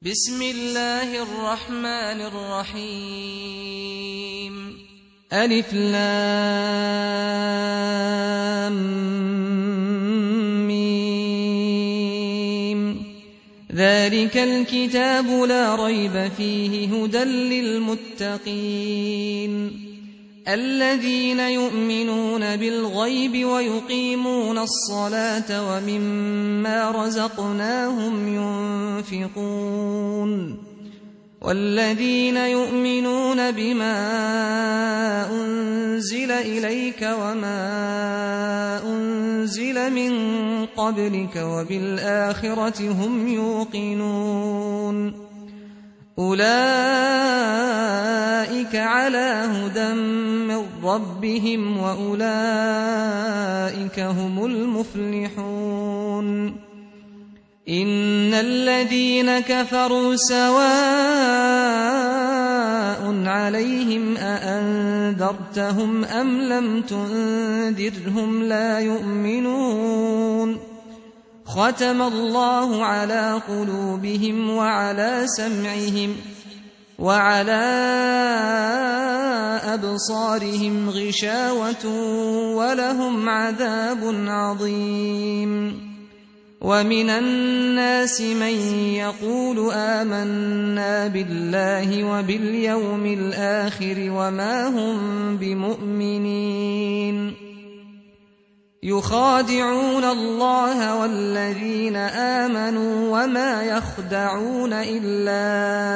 بسم الله الرحمن الرحيم ألف لام ميم ذلك الكتاب لا ريب فيه هدى للمتقين الذين يؤمنون بالغيب ويقيمون الصلاة ومما رزقناهم ينفقون والذين يؤمنون بما أنزل إليك وما أنزل من قبلك وبالآخرة هم يوقنون أولئك على هدى من ربهم وأولئك هم المفلحون إن الذين كفروا سواء عليهم أأنذرتهم أم لم تنذرهم لا يؤمنون ختم الله على قلوبهم وعلى سمعهم وعلى أبصارهم غشاوة ولهم عذاب عظيم ومن الناس من يقول آمنا بالله وباليوم الآخر وما هم بمؤمنين يخادعون الله والذين آمنوا وما يخدعون إلا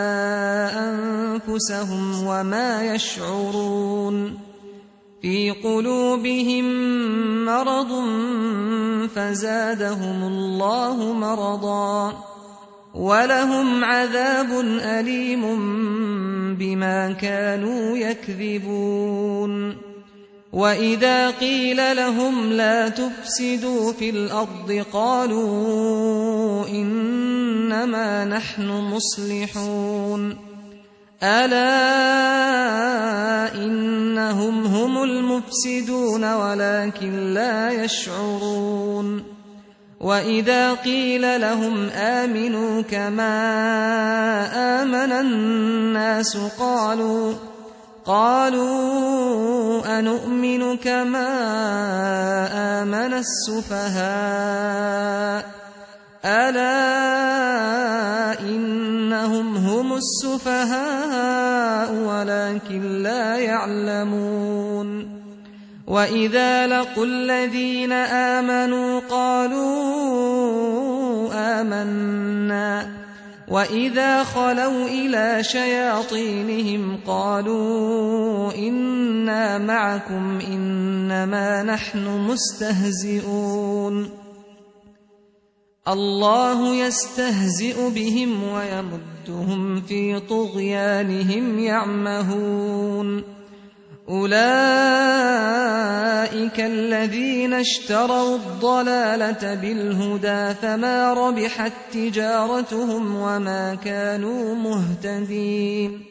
أنفسهم وما يشعرون في قلوبهم مرض فزادهم الله مرضا ولهم عذاب أليم بما كانوا يكذبون وإذا قيل لهم لا تفسدوا في الأرض قالوا إنما نحن مصلحون ألا إنهم هم المفسدون ولكن لا يشعرون وإذا قيل لهم آمنوا كما آمن الناس قالوا أنؤمن كما آمن السفهاء ألا إنهم هم السفهاء ولكن لا يعلمون وإذا لقوا الذين آمنوا قالوا آمنا وإذا خلوا إلى شياطينهم قالوا إنا معكم إنما نحن مستهزئون الله يستهزئ بهم ويمدهم في طغيانهم يعمهون أولئك الذين اشتروا الضلالة بالهدى فما ربحت تجارتهم وما كانوا مهتدين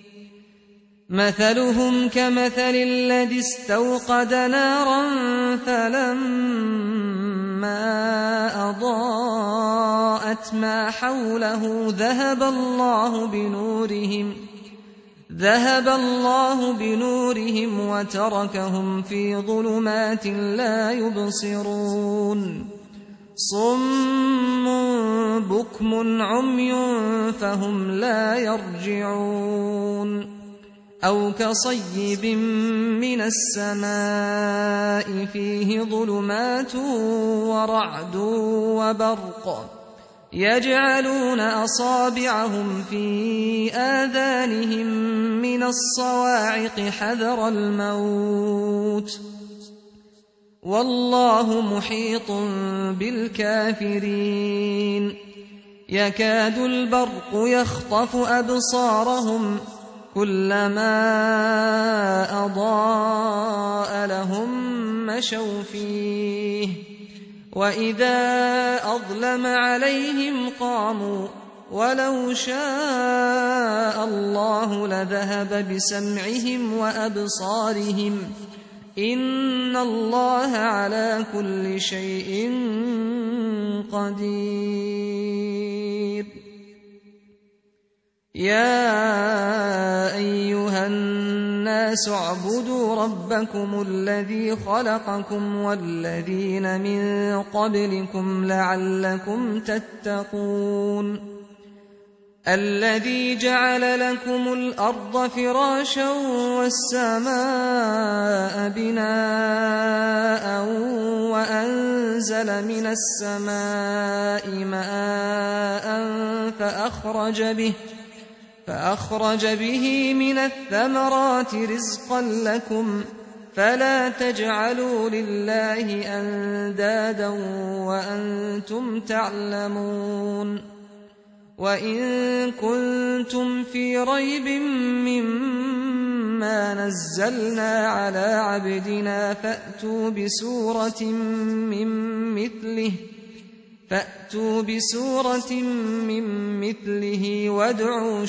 مثلهم كمثل الذي استوقد نارا فلما أضاءت ما حوله ذهب الله بنورهم وتركهم في ظلمات لا يبصرون صم بكم عمي فهم لا يرجعون أو كصيب من السماء فيه ظلمات ورعد وبرق يجعلون أصابعهم في آذانهم من الصواعق حذر الموت والله محيط بالكافرين يكاد البرق يخطف أبصارهم كلما أضاء لهم مشوا فيه وإذا أظلم عليهم قاموا ولو شاء الله لذهب بسمعهم وأبصارهم إن الله على كل شيء قدير. يا أيها الناس اعبدوا ربكم الذي خلقكم والذين من قبلكم لعلكم تتقون الذي جعل لكم الأرض فراشا والسماء بناء وأنزل من السماء ماء فأخرج به من الثمرات رزقا لكم فلا تجعلوا لله أندادا وأنتم تعلمون وإن كنتم في ريب مما نزلنا على عبدنا فأتوا بسورة من مثله وادعوا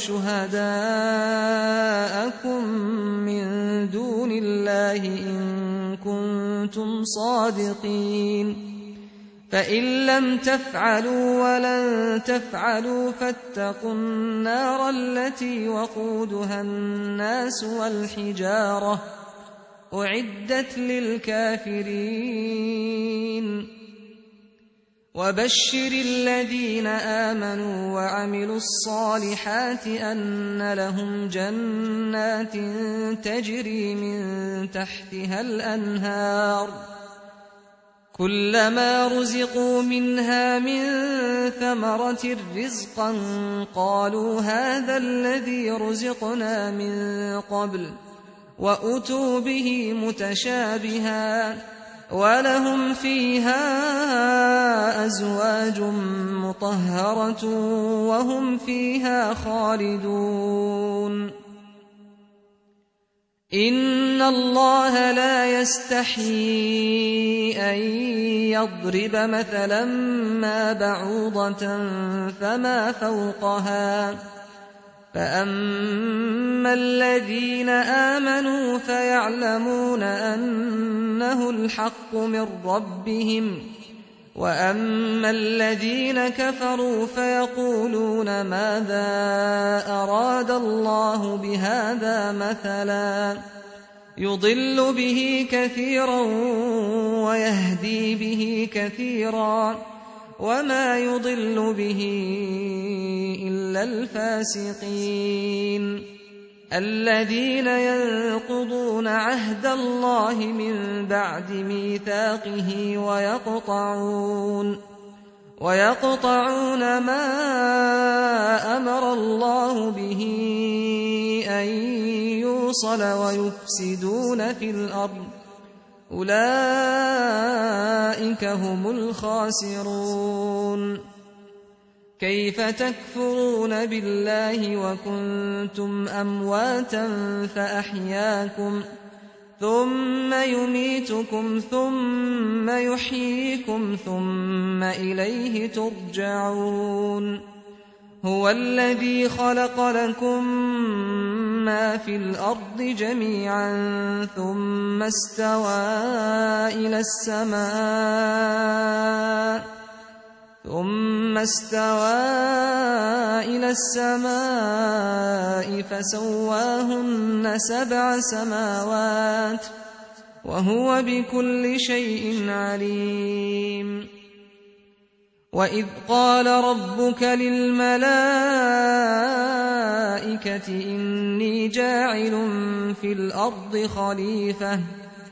شهداءكم من دون الله إن كنتم صادقين فإن لم تفعلوا ولن تفعلوا فاتقوا النار التي وقودها الناس والحجارة أعدت للكافرين وبشر الذين آمنوا وعملوا الصالحات أن لهم جنات تجري من تحتها الأنهار كلما رزقوا منها من ثمرة رزقا قالوا هذا الذي رزقنا من قبل وأتوا به متشابها ولهم فيها أزواج مطهرة وهم فيها خالدون إن الله لا يستحيي أن يضرب مثلا ما بعوضة فما فوقها فأما الذين آمنوا فيعلمون أنه الحق من ربهم وأما الذين كفروا فيقولون ماذا أراد الله بهذا مثلا يضل به كثيرا ويهدي به كثيرا وما يضل به إلا الفاسقين الذين ينقضون عهد الله من بعد ميثاقه ويقطعون ما أمر الله به أن يوصل ويفسدون في الأرض أولئك هم الخاسرون كيف تكفرون بالله وكنتم أمواتا فأحياكم ثم يميتكم ثم يحييكم ثم إليه ترجعون هو الذي خلق لكم ما في الأرض جميعا ثم استوى إلى السماء فسواهن 7 سماوات وهو بكل شيء عليم وإذ قال ربك للملائكة إني جاعل في الأرض خليفة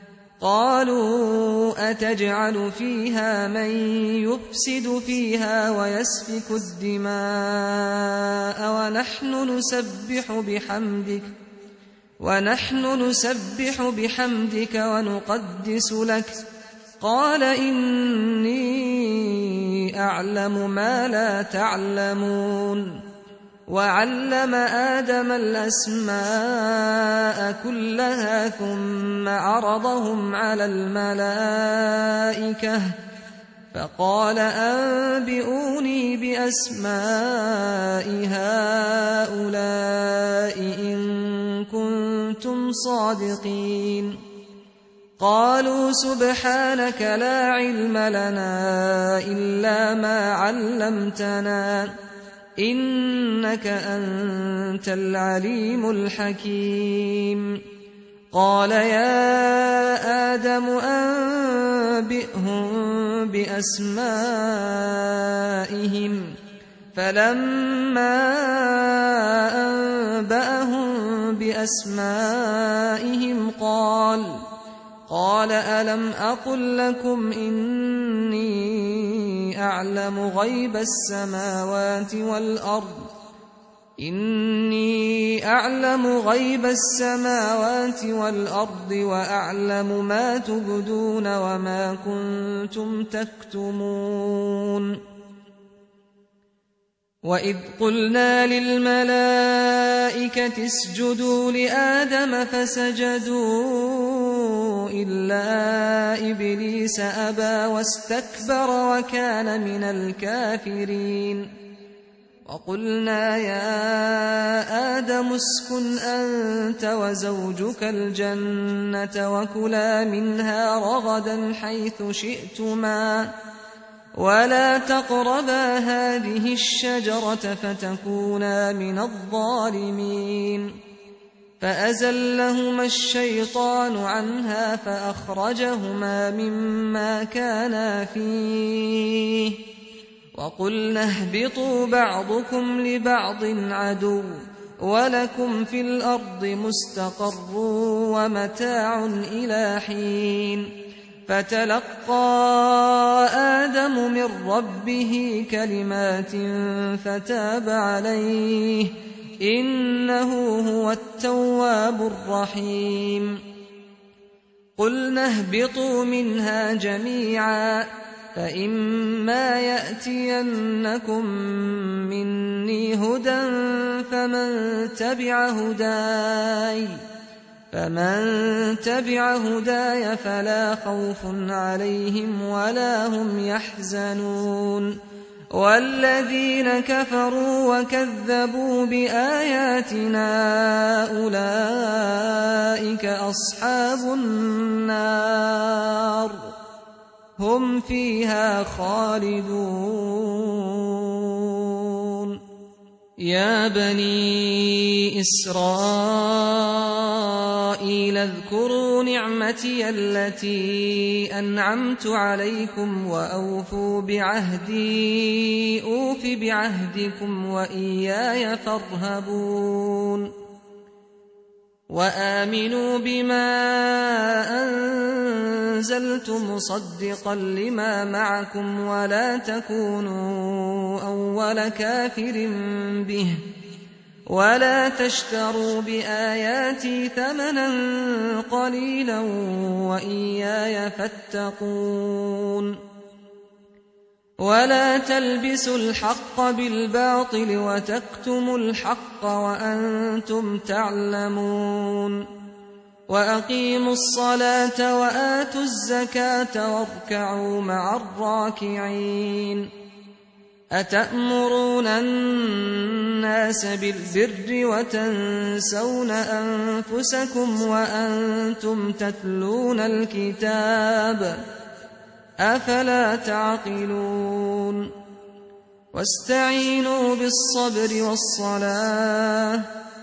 قالوا أتجعل فيها من يفسد فيها ويسفك الدماء ونحن نسبح بحمدك ونقدس لك قال إني أعلم ما لا تعلمون وعلم آدم الأسماء كلها ثم عرضهم على الملائكة فقال أنبئوني بأسماء هؤلاء إن كنتم صادقين قالوا سبحانك لا علم لنا إلا ما علمتنا إنك أنت العليم الحكيم. قال يا آدم أنبئهم بأسمائهم. فلما أنبأهم بأسمائهم قال ألم أقل لكم إني أعلم غيب السماوات والأرض وأعلم ما تبدون وما كنتم تكتمون. وإذ قلنا للملائكة اسجدوا لآدم فسجدوا إلا إبليس أبى واستكبر وكان من الكافرين. وقلنا يا آدم اسكن أنت وزوجك الجنة وكلا منها رغدا حيث شئتما ولا تقربا هذه الشجرة فتكونا من الظالمين. فأزلهما الشيطان عنها فأخرجهما مما كانا فيه وقلنا اهبطوا بعضكم لبعض عدو ولكم في الأرض مستقر ومتاع إلى حين. فتلقى آدم من ربه كلمات فتاب عليه إنه هو التواب الرحيم. قلنا اهبطوا منها جميعا فإما يأتينكم مني هدى فمن تبع هداي فلا خوف عليهم ولا هم يحزنون. والذين كفروا وكذبوا بآياتنا أولئك أصحاب النار هم فيها خالدون. يا بني إسرائيل اذكروا نعمتي التي أنعمت عليكم وأوفوا بعهدي أوف بعهدكم وإياي فارهبون. وآمنوا بما أنزلت مصدقا لما معكم ولا تكونوا أول كافر به ولا تشتروا بآياتي ثمنا قليلا وإياي فاتقون. ولا تلبسوا الحق بالباطل وتكتموا الحق وأنتم تعلمون. وأقيموا الصلاة وآتوا الزكاة واركعوا مع الراكعين. أتأمرون الناس بالبر وتنسون أنفسكم وأنتم تتلون الكتاب أفلا تعقلون. واستعينوا بالصبر والصلاة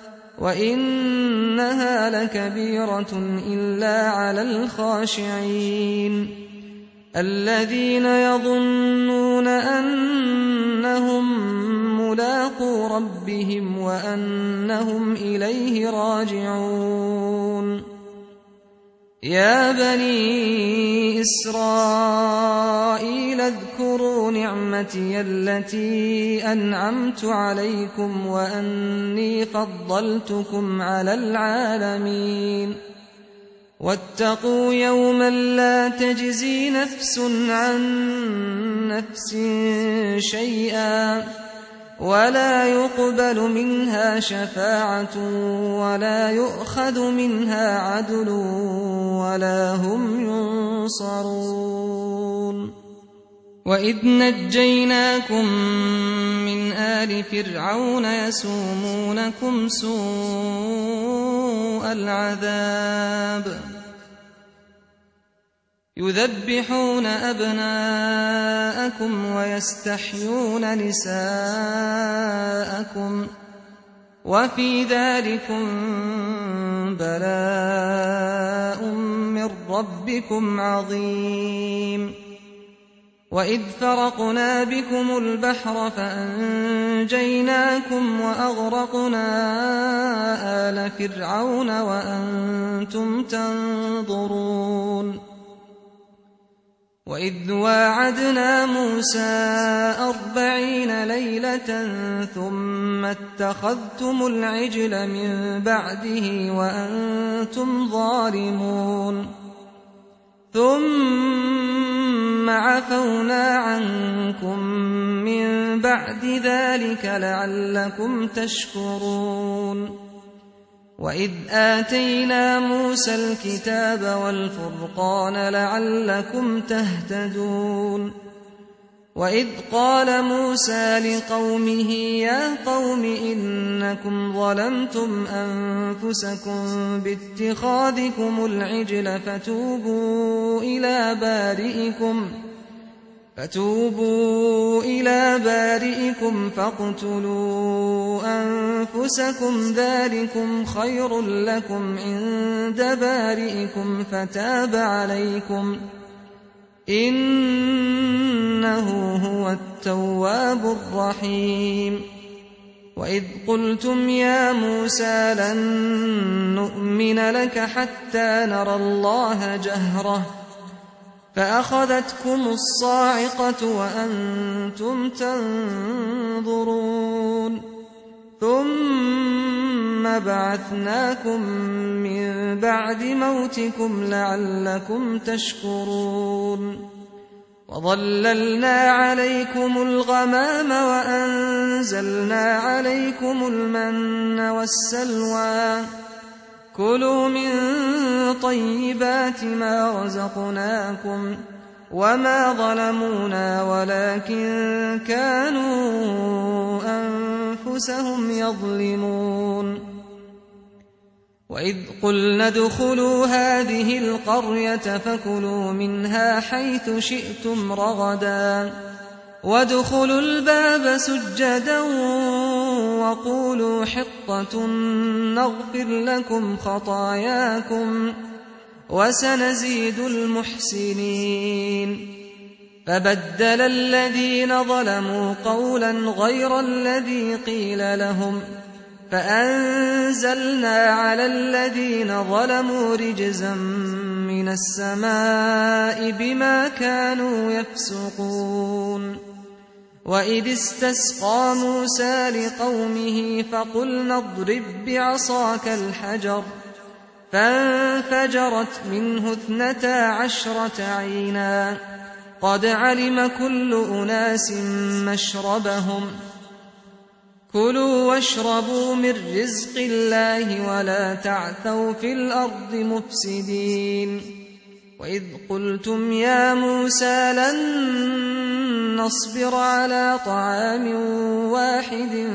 وإنها لكبيرة إلا على الخاشعين الذين يظنون أنهم ملاقو ربهم وأنهم إليه راجعون. يا بني إسرائيل اذكروا نعمتي التي أنعمت عليكم وأني فضلتكم على العالمين. واتقوا يوما لا تجزي نفس عن نفس شيئا ولا يقبل منها شفاعة ولا يؤخذ منها عدل ولا هم ينصرون. وإذ نجيناكم من آل فرعون يسومونكم سوء العذاب يذبحون أبناءكم ويستحيون نساءكم وفي ذلكم بلاء من ربكم عظيم وإذ فرقنا بكم البحر فأنجيناكم وأغرقنا آل فرعون وأنتم تنظرون وإذ واعدنا موسى 40 ليلة ثم اتخذتم العجل من بعده وأنتم ظالمون ثم عفونا عنكم من بعد ذلك لعلكم تشكرون وإذ آتينا موسى الكتاب والفرقان لعلكم تهتدون وإذ قال موسى لقومه يا قوم إنكم ظلمتم أنفسكم باتخاذكم العجل فتوبوا إلى بارئكم فاقتلوا أنفسكم ذلكم خير لكم عند بارئكم فتاب عليكم إنه هو التواب الرحيم وإذ قلتم يا موسى لن نؤمن لك حتى نرى الله جهرة فأخذتكم الصاعقة وأنتم تنظرون ثم بعثناكم من بعد موتكم لعلكم تشكرون وظللنا عليكم الغمام وأنزلنا عليكم المن والسلوى كلوا من طيبات ما رزقناكم وما ظلمونا ولكن كانوا أنفسهم يظلمون وإذ قلنا ادخلوا هذه القرية فكلوا منها حيث شئتم رغدا وادخلوا الباب سجدا وقولوا حطة نغفر لكم خطاياكم وسنزيد المحسنين فبدل الذين ظلموا قولا غير الذي قيل لهم فأنزلنا على الذين ظلموا رجزا من السماء بما كانوا يفسقون وإذ استسقى موسى لقومه فقلنا اضرب بعصاك الحجر فانفجرت منه 12 عينا قد علم كل أناس مشربهم كلوا واشربوا من رزق الله ولا تعثوا في الأرض مفسدين وإذ قلتم يا موسى لن نصبر على طعام واحد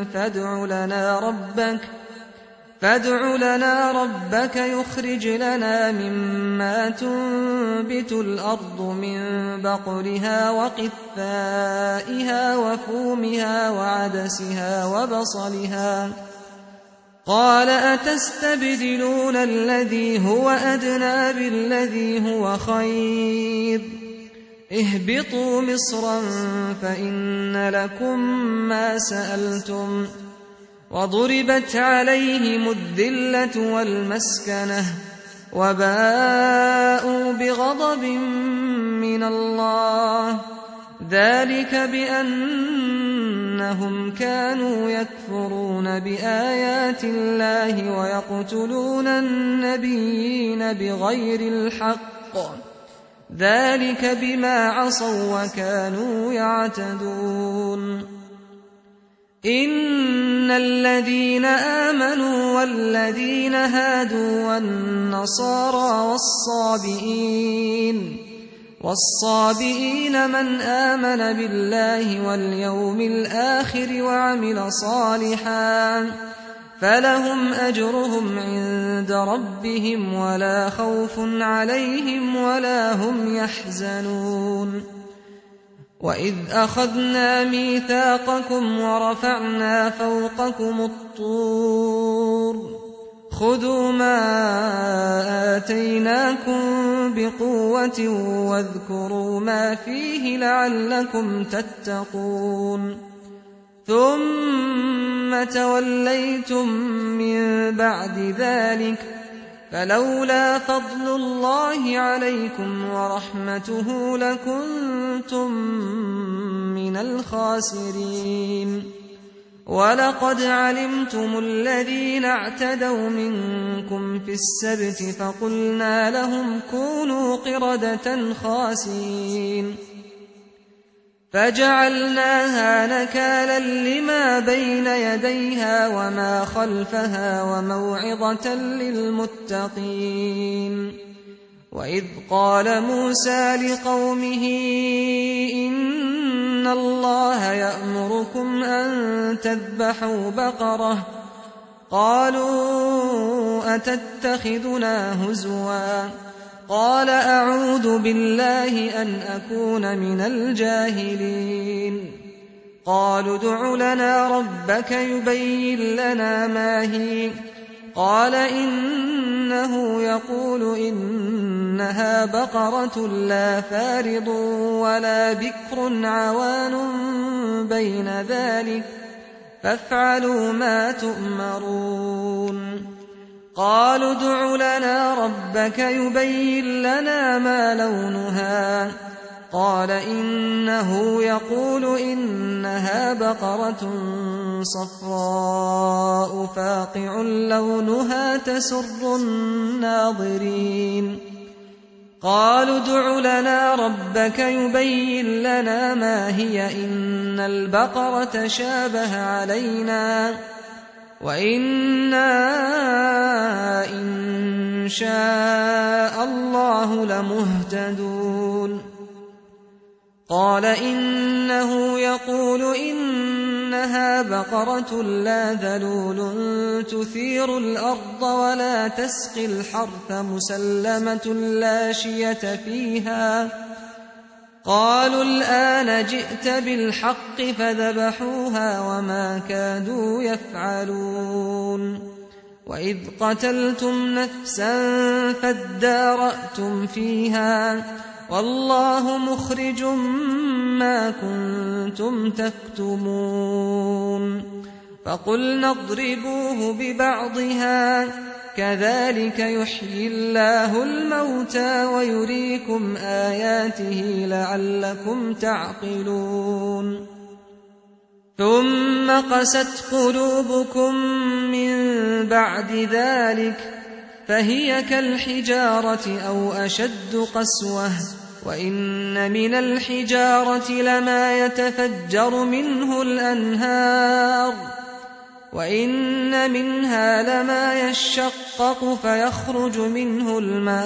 فادع لنا ربك يخرج لنا مما تنبت الأرض من بقلها وقثائها وفومها وعدسها وبصلها قال أتستبدلون الذي هو أدنى بالذي هو خير اهبطوا مصرا فإن لكم ما سألتم وضربت عليهم الذلة والمسكنة وباءوا بغضب من الله ذلك بأنهم كانوا يكفرون بآيات الله ويقتلون النبيين بغير الحق ذلك بما عصوا وكانوا يعتدون إن الذين آمنوا والذين هادوا والنصارى والصابئين من آمن بالله واليوم الآخر وعمل صالحا فلهم أجرهم عند ربهم ولا خوف عليهم ولا هم يحزنون وإذ أخذنا ميثاقكم ورفعنا فوقكم الطور خذوا ما آتيناكم بقوة واذكروا ما فيه لعلكم تتقون ثم توليتم من بعد ذلك فلولا فضل الله عليكم ورحمته لكنتم من الخاسرين ولقد علمتم الذين اعتدوا منكم في السبت فقلنا لهم كونوا قردة خاسئين فجعلناها نكالا لما بين يديها وما خلفها وموعظة للمتقين وإذ قال موسى لقومه إن الله يأمركم أن تذبحوا بقرة قالوا أتتخذنا هزوا قال أعوذ بالله أن أكون من الجاهلين قالوا ادع لنا ربك يبين لنا ما هي قال إنه يقول إنها بقرة لا فارض ولا بكر عوان بين ذلك فافعلوا ما تؤمرون قالوا ادع لنا ربك يبين لنا ما لونها قال إنه يقول إنها بقرة صفراء فاقع لونها تسر الناظرين قالوا ادع لنا ربك يبين لنا ما هي إن البقرة شابه علينا وإنا إن شاء الله لمهتدون قال إنه يقول إنها بقرة لا ذلول تثير الأرض ولا تسقي الحرث مسلمة لا شية فيها قالوا الآن جئت بالحق فذبحوها وما كادوا يفعلون وإذ قتلتم نفسا فادارأتم فيها والله مخرج ما كنتم تكتمون فقلنا اضربوه ببعضها كذلك يحيي الله الموتى ويريكم آياته لعلكم تعقلون ثم قست قلوبكم من بعد ذلك فهي كالحجارة أو أشد قسوة وإن من الحجارة لما يتفجر منه الأنهار وإن منها لما يشقق فيخرج منه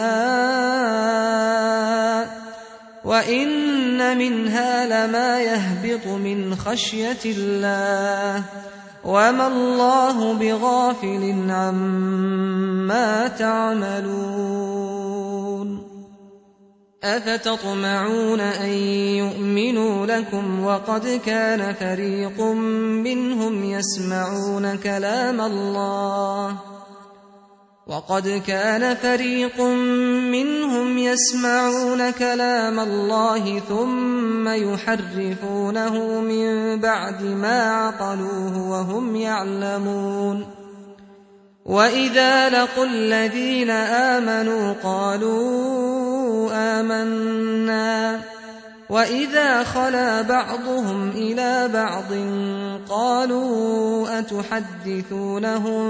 الماء وإن منها لما يهبط من خشية الله وما الله بغافل عما تعملون أفتطمعون أن يؤمنوا لكم وقد كان فريق منهم يسمعون كلام الله ثم يحرفونه من بعد ما عقلوه وهم يعلمون وإذا لقوا الذين آمنوا قالوا آمنا وإذا خلا بعضهم إلى بعض قالوا أتحدثونهم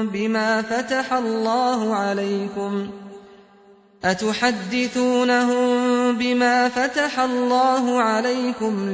بما فتح الله عليكم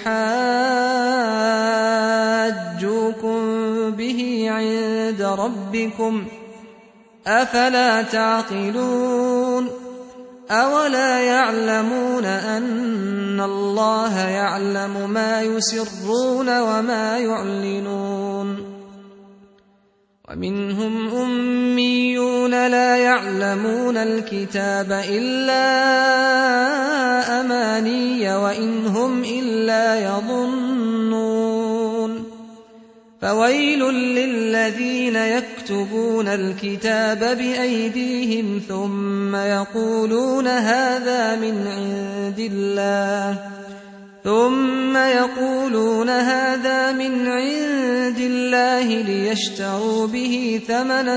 ليحاجوكم به عند ربكم أفلا تعقلون أولا يعلمون أن الله يعلم ما يسرون وما يعلنون ومنهم أميون لا يعلمون الكتاب إلا أماني وإن هم إلا يظنون فويل للذين يكتبون الكتاب بأيديهم ثم يقولون هذا من عند الله ليشتروا به ثمنا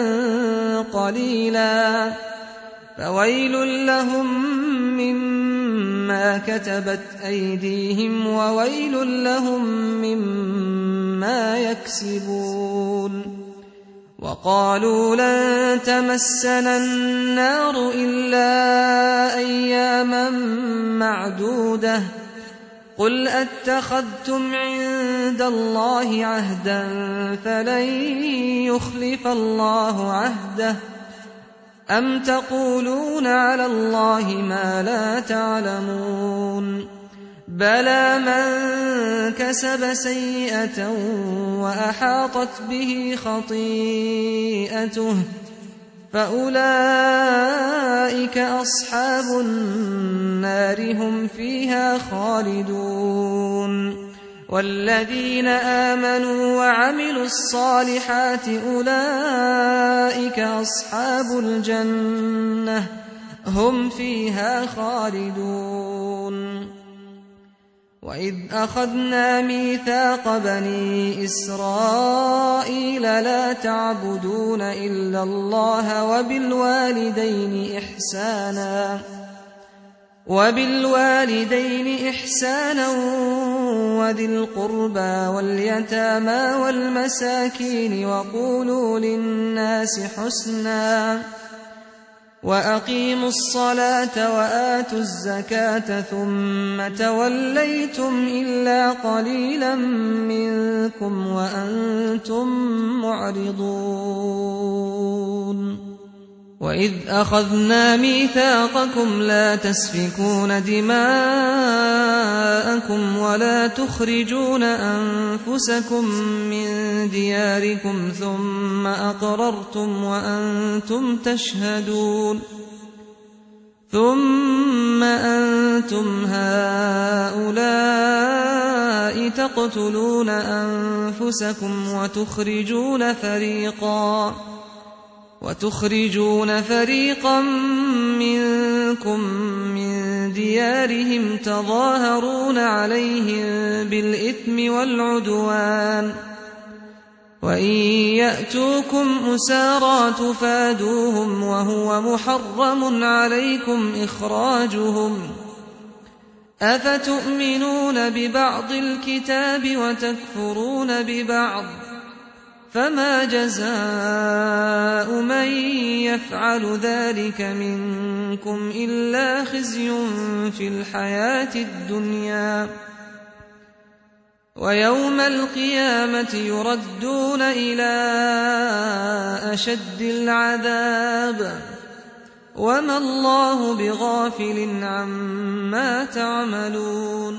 قليلا فويل لهم مما كتبت أيديهم وويل لهم مما يكسبون وقالوا لن تمسنا النار إلا أياما معدودة قل أتخذتم عند الله عهدا فلن يخلف الله عهده أم تقولون على الله ما لا تعلمون بلى من كسب سيئة وأحاطت به خطيئته فأولئك أصحاب النار هم فيها خالدون والذين آمنوا وعملوا الصالحات أولئك أصحاب الجنة هم فيها خالدون وإذ أخذنا ميثاق بني إسرائيل لا تعبدون إلا الله وبالوالدين إحسانا وذي القربى واليتامى والمساكين وقولوا للناس حسنا وأقيموا الصلاة وآتوا الزكاة ثم توليتم إلا قليلا منكم وأنتم معرضون وإذ أخذنا ميثاقكم لا تسفكون دماءكم ولا تخرجون أنفسكم من دياركم ثم أقررتم وأنتم تشهدون ثم أنتم هؤلاء تقتلون أنفسكم وتخرجون فريقا منكم من ديارهم تظاهرون عليهم بالإثم والعدوان وإن يأتوكم أسارى تفادوهم وهو محرم عليكم إخراجهم أفتؤمنون ببعض الكتاب وتكفرون ببعض فما جزاء من يفعل ذلك منكم إلا خزي في الحياة الدنيا ويوم القيامة يردون إلى أشد العذاب وما الله بغافل عما تعملون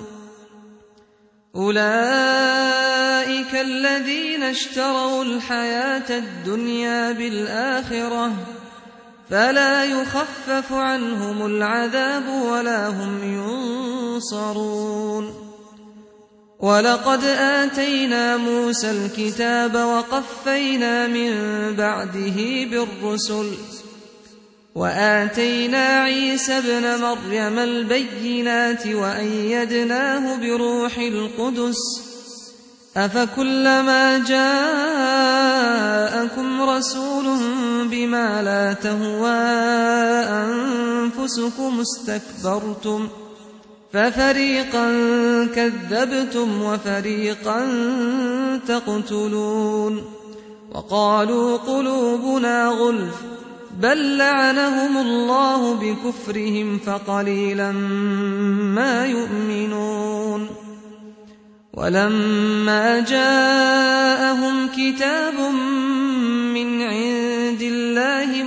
أولئك الذين اشتروا الحياة الدنيا بالآخرة فلا يخفف عنهم العذاب ولا هم ينصرون ولقد آتينا موسى الكتاب وقفينا من بعده بالرسل وآتينا عيسى ابن مريم البينات وأيدناه بروح القدس أفكلما جاءكم رسول بما لا تهوى أنفسكم استكبرتم ففريقا كذبتم وفريقا تقتلون وقالوا قلوبنا غلف بل لعنهم الله بكفرهم فقليلا ما يؤمنون ولما جاءهم كتاب من عند الله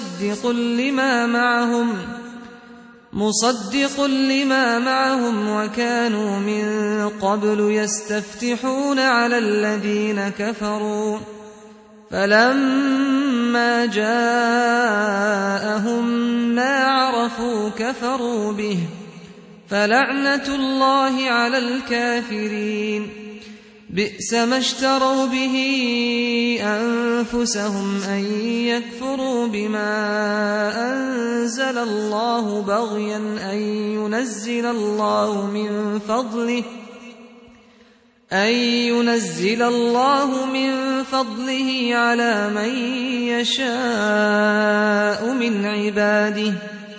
مصدق لما معهم وكانوا من قبل يستفتحون على الذين كفروا فلما جاءهم ما عرفوا كفروا به فلعنة الله على الكافرين بئس ما اشتروا به أنفسهم أن يكفروا بما أنزل الله بغيا أن ينزل الله من فضله على من يشاء من عباده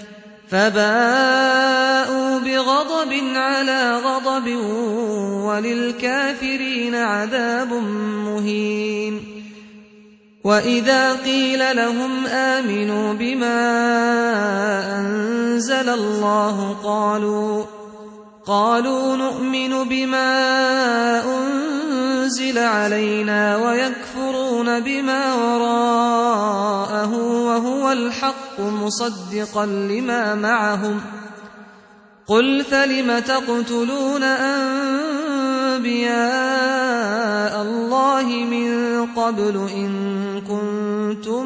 فباءوا بغضب على غضب وللكافرين عذاب مهين وإذا قيل لهم آمنوا بما أنزل الله قالوا نؤمن بما أنزل علينا ويكفرون بما وراءه وهو الحق مصدقا لما معهم قل فلم تقتلون أنبياء الله من قبل إن كنتم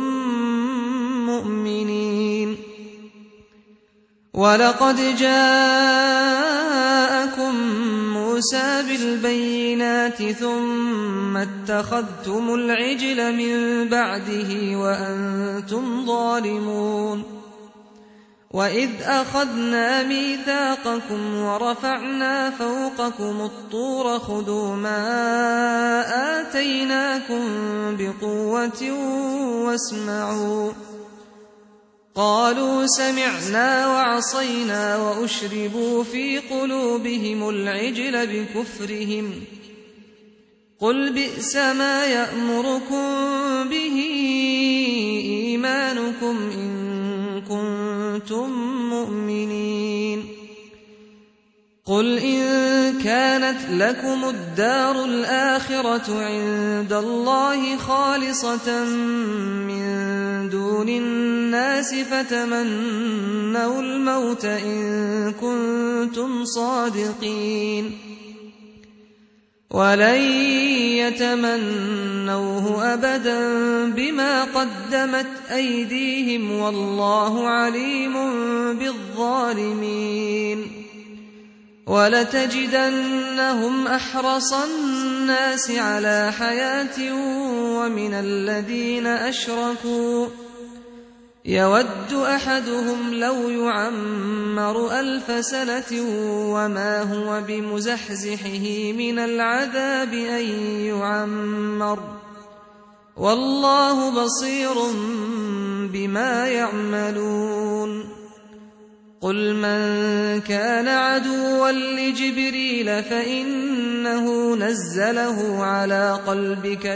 مؤمنين ولقد جاءكم موسى بالبينات ثم اتخذتم العجل من بعده وأنتم ظالمون وإذ أخذنا ميثاقكم ورفعنا فوقكم الطور خذوا ما آتيناكم بقوة واسمعوا قالوا سمعنا وعصينا وأشربوا في قلوبهم العجل بكفرهم قل بئس ما يأمركم به إيمانكم إن كنتم مؤمنين قل إن كانت لكم الدار الآخرة عند الله خالصة من دون الناس فتمنوا الموت إن كنتم صادقين ولن يتمنوه أبدا بما قدمت أيديهم والله عليم بالظالمين ولتجدنهم أحرص الناس على حياة ومن الذين أشركوا يود أحدهم لو يعمر 1000 سنة وما هو بمزحزحه من العذاب أن يعمر والله بصير بما يعملون قل من كان عدوا لجبريل فإنه نزله على قلبك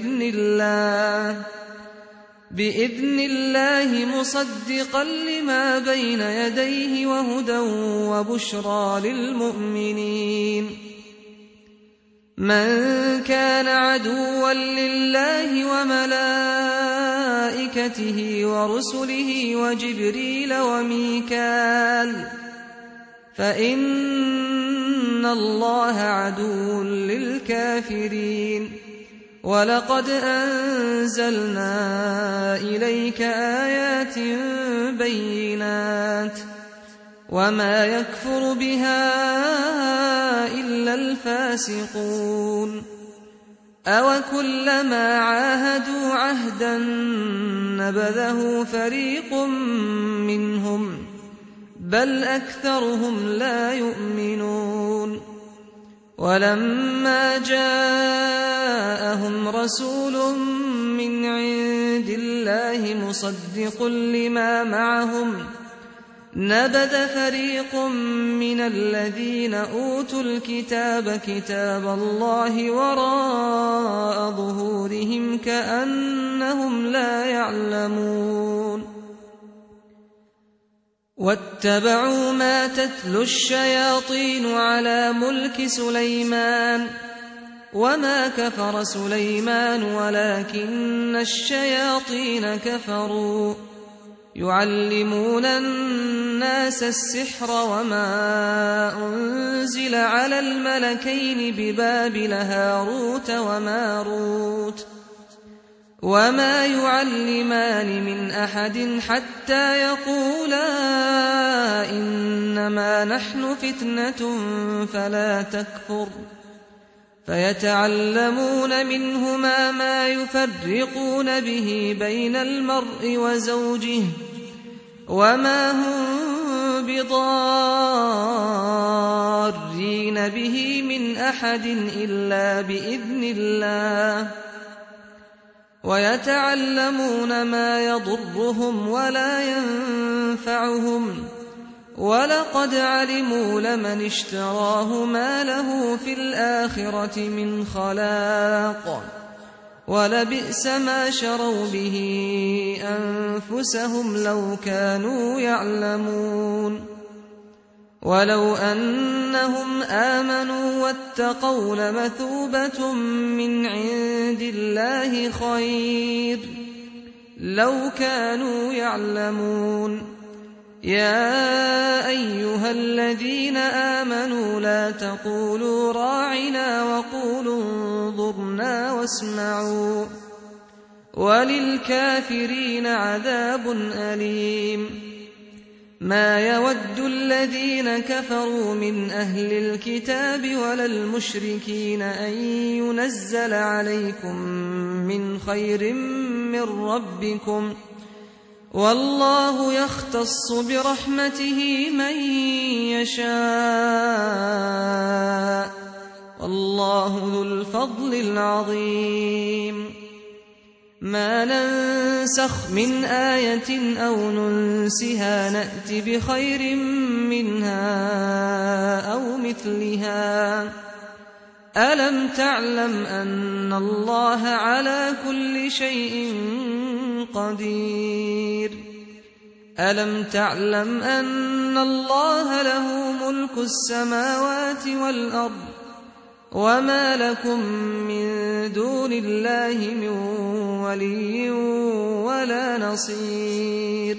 بإذن الله مصدقا لما بين يديه وهدى وبشرى للمؤمنين من كان عدوا لله وملائكته ورسله وجبريل وميكال فإن الله عدو للكافرين ولقد أنزلنا إليك آيات بينات وما يكفر بها إلا الفاسقون أوكلما عاهدوا عهدا نبذه فريق منهم بل أكثرهم لا يؤمنون ولما جاءهم رسول من عند الله مصدق لما معهم نبذ فريق من الذين أوتوا الكتاب كتاب الله وراء ظهورهم كأنهم لا يعلمون واتبعوا ما تتلو الشياطين على ملك سليمان وما كفر سليمان ولكن الشياطين كفروا يعلمون الناس السحر وما أنزل على الملكين ببابل هاروت وماروت وما يعلمان من أحد حتى يقولا إنما نحن فتنة فلا تكفر فيتعلمون منهما ما يفرقون به بين المرء وزوجه وما هم بضارين به من أحد إلا بإذن الله ويتعلمون ما يضرهم ولا ينفعهم ولقد علموا لمن اشتراه ما له في الآخرة من خلاق ولبئس ما شروا به أنفسهم لو كانوا يعلمون ولو أنهم آمنوا واتقوا لمثوبة من عند الله خير لو كانوا يعلمون يا أيها الذين آمنوا لا تقولوا راعنا وقولوا انظرنا واسمعوا وللكافرين عذاب أليم ما يود الذين كفروا من أهل الكتاب ولا المشركين أن ينزل عليكم من خير من ربكم والله يختص برحمته من يشاء والله ذو الفضل العظيم ما ننسخ من آية أو ننسها نأت بخير منها أو مثلها ألم تعلم أن الله على كل شيء قدير ألم تعلم أن الله له ملك السماوات والأرض وما لكم من دون الله من ولي ولا نصير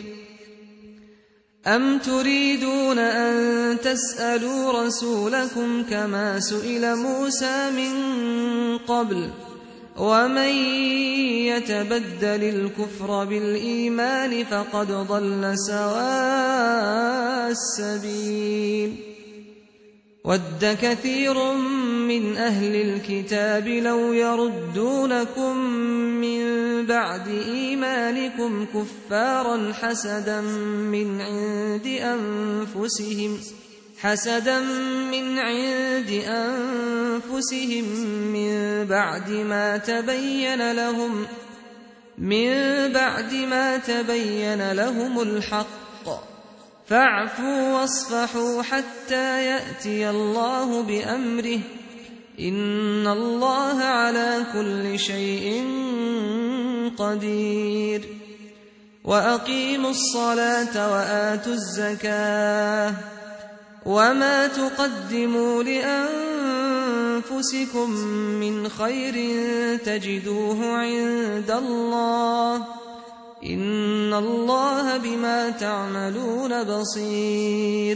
أم تريدون أن تسألوا رسولكم كما سئل موسى من قبل ومن يتبدل الكفر بالإيمان فقد ضل سواء السبيل ود كثير من أهل الكتاب لو يردونكم من بعد إيمانكم كفارا حسدا من عند أنفسهم من بعد ما تبين لهم الحق فاعفوا واصفحوا حتى يأتي الله بأمره إن الله على كل شيء قدير وأقيموا الصلاة وآتوا الزكاة وما تقدموا لأنفسكم من خير تجدوه عند الله إن الله بما تعملون بصير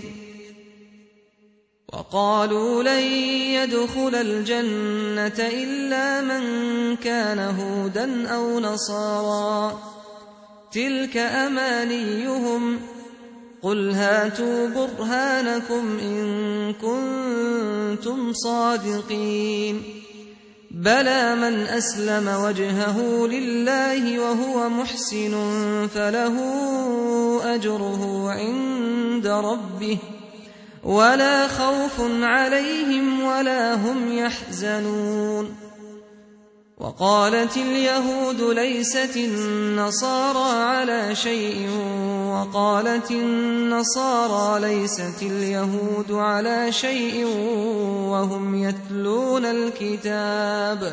وقالوا لن يدخل الجنة إلا من كان هودا أو نصارى تلك أمانيهم قل هاتوا برهانكم إن كنتم صادقين بلى من أسلم وجهه لله وهو محسن فله أجره عند ربه ولا خوف عليهم ولا هم يحزنون وقالت اليهود ليست النصارى على شيء وقالت النصارى ليست اليهود على شيء وهم يتلون الكتاب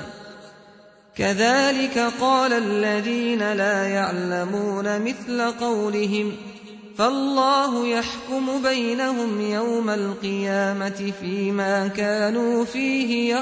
كذلك قال الذين لا يعلمون مثل قولهم فالله يحكم بينهم يوم القيامة فيما كانوا فيه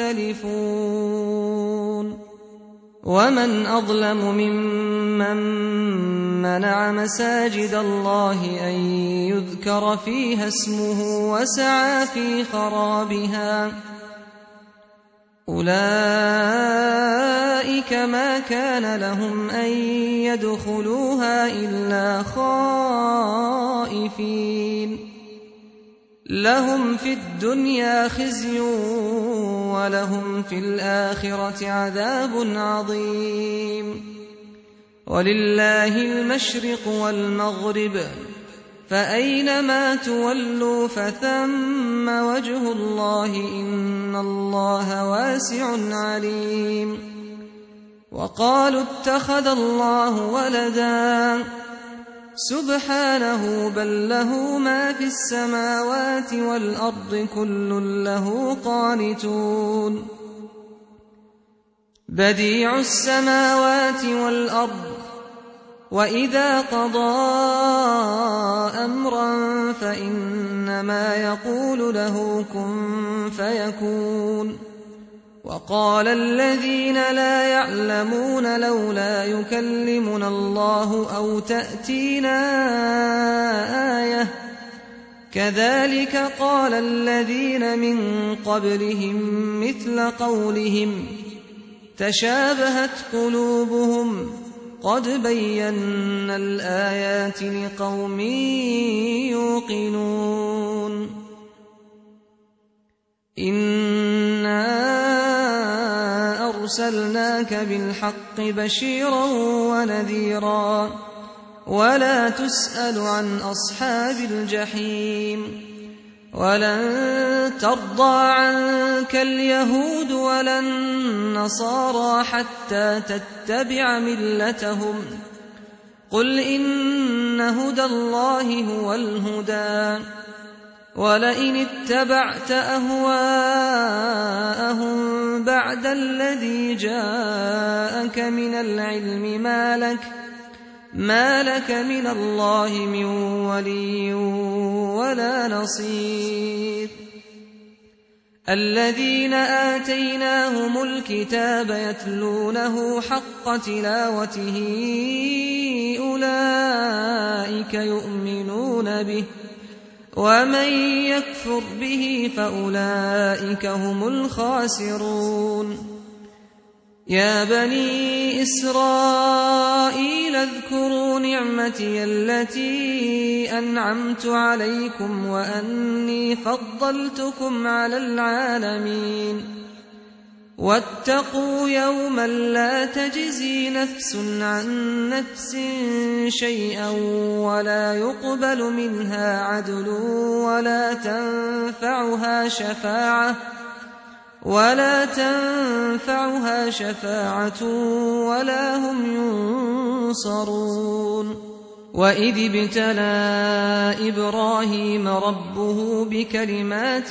يختلفون ومن أظلم ممن منع مساجد الله أن يذكر فيها اسمه وسعى في خرابها أولئك ما كان لهم أن يدخلوها إلا خائفين لهم في الدنيا خزي ولهم في الآخرة عذاب عظيم ولله المشرق والمغرب فأينما تولوا فثم وجه الله إن الله واسع عليم وقالوا اتخذ الله ولدا سبحانه بل له ما في السماوات والأرض كل له قانتون بديع السماوات والأرض وإذا قضى أمرا فإنما يقول له كن فيكون وقال الذين لا يعلمون لولا يكلمنا الله أو تأتينا آية كذلك قال الذين من قبلهم مثل قولهم تشابهت قلوبهم قد بينا الآيات لقوم يوقنون إنا أرسلناك بالحق بشيرا ونذيرا ولا تسأل عن أصحاب الجحيم ولن ترضى عنك اليهود ولا النصارى حتى تتبع ملتهم قل إن هدى الله هو الهدى ولئن اتبعت أهواءهم بعد الذي جاءك من العلم ما لك من الله من ولي ولا نصير الذين آتيناهم الكتاب يتلونه حق تلاوته أولئك يؤمنون به ومن يكفر به فأولئك هم الخاسرون يا بني إسرائيل اذكروا نعمتي التي أنعمت عليكم وأني فضلتكم على العالمين واتقوا يوما لا تجزي نفس عن نفس شيئا ولا يقبل منها عدل ولا تنفعها شفاعة ولا هم ينصرون وإذ ابتلى إبراهيم ربه بكلمات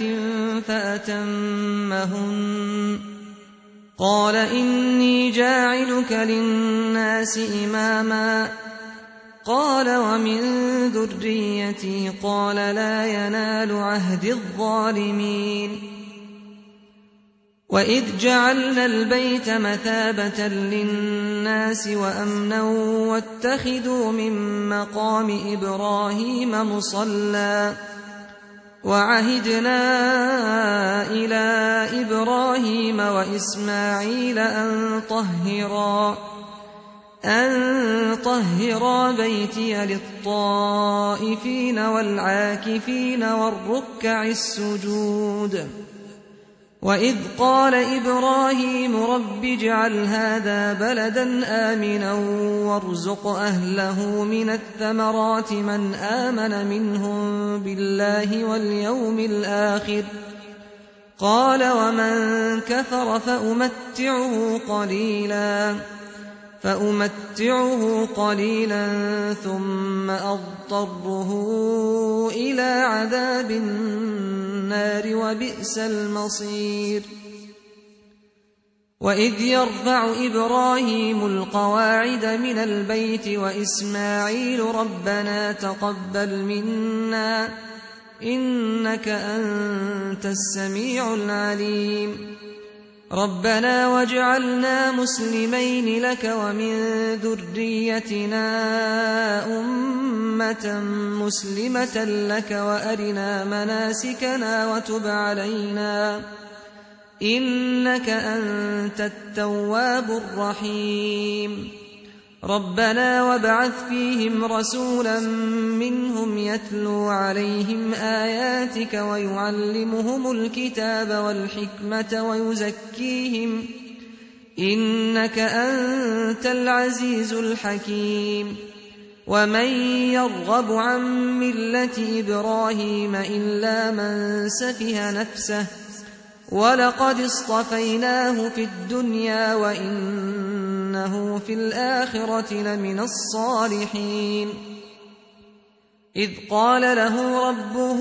فأتمهن قال إني جاعلك للناس إماما قال ومن ذريتي قال لا ينال عهد الظالمين وإذ جعلنا البيت مثابة للناس وأمنا واتخذوا من مقام إبراهيم مصلى وعهدنا إلى إبراهيم وإسماعيل أن طهرا بيتي للطائفين والعاكفين والركع السجود وإذ قال إبراهيم رب اجعل هذا بلدا آمنا وارزق أهله من الثمرات من آمن منهم بالله واليوم الآخر قال ومن كفر فأمتعه قليلا ثم أضطره إلى عذاب النار وبئس المصير وإذ يرفع إبراهيم القواعد من البيت وإسماعيل ربنا تقبل منا إنك أنت السميع العليم ربنا واجعلنا مسلمين لك ومن ذريتنا أمة مسلمة لك وأرنا مناسكنا إنك أنت التواب الرحيم ربنا وابعث فيهم رسولا منهم يتلو عليهم آياتك ويعلمهم الكتاب والحكمة ويزكيهم إنك أنت العزيز الحكيم ومن يرغب عن ملة إبراهيم إلا من سفه نفسه ولقد اصطفيناه في الدنيا وإنه في الآخرة لمن الصالحين إذ قال له ربه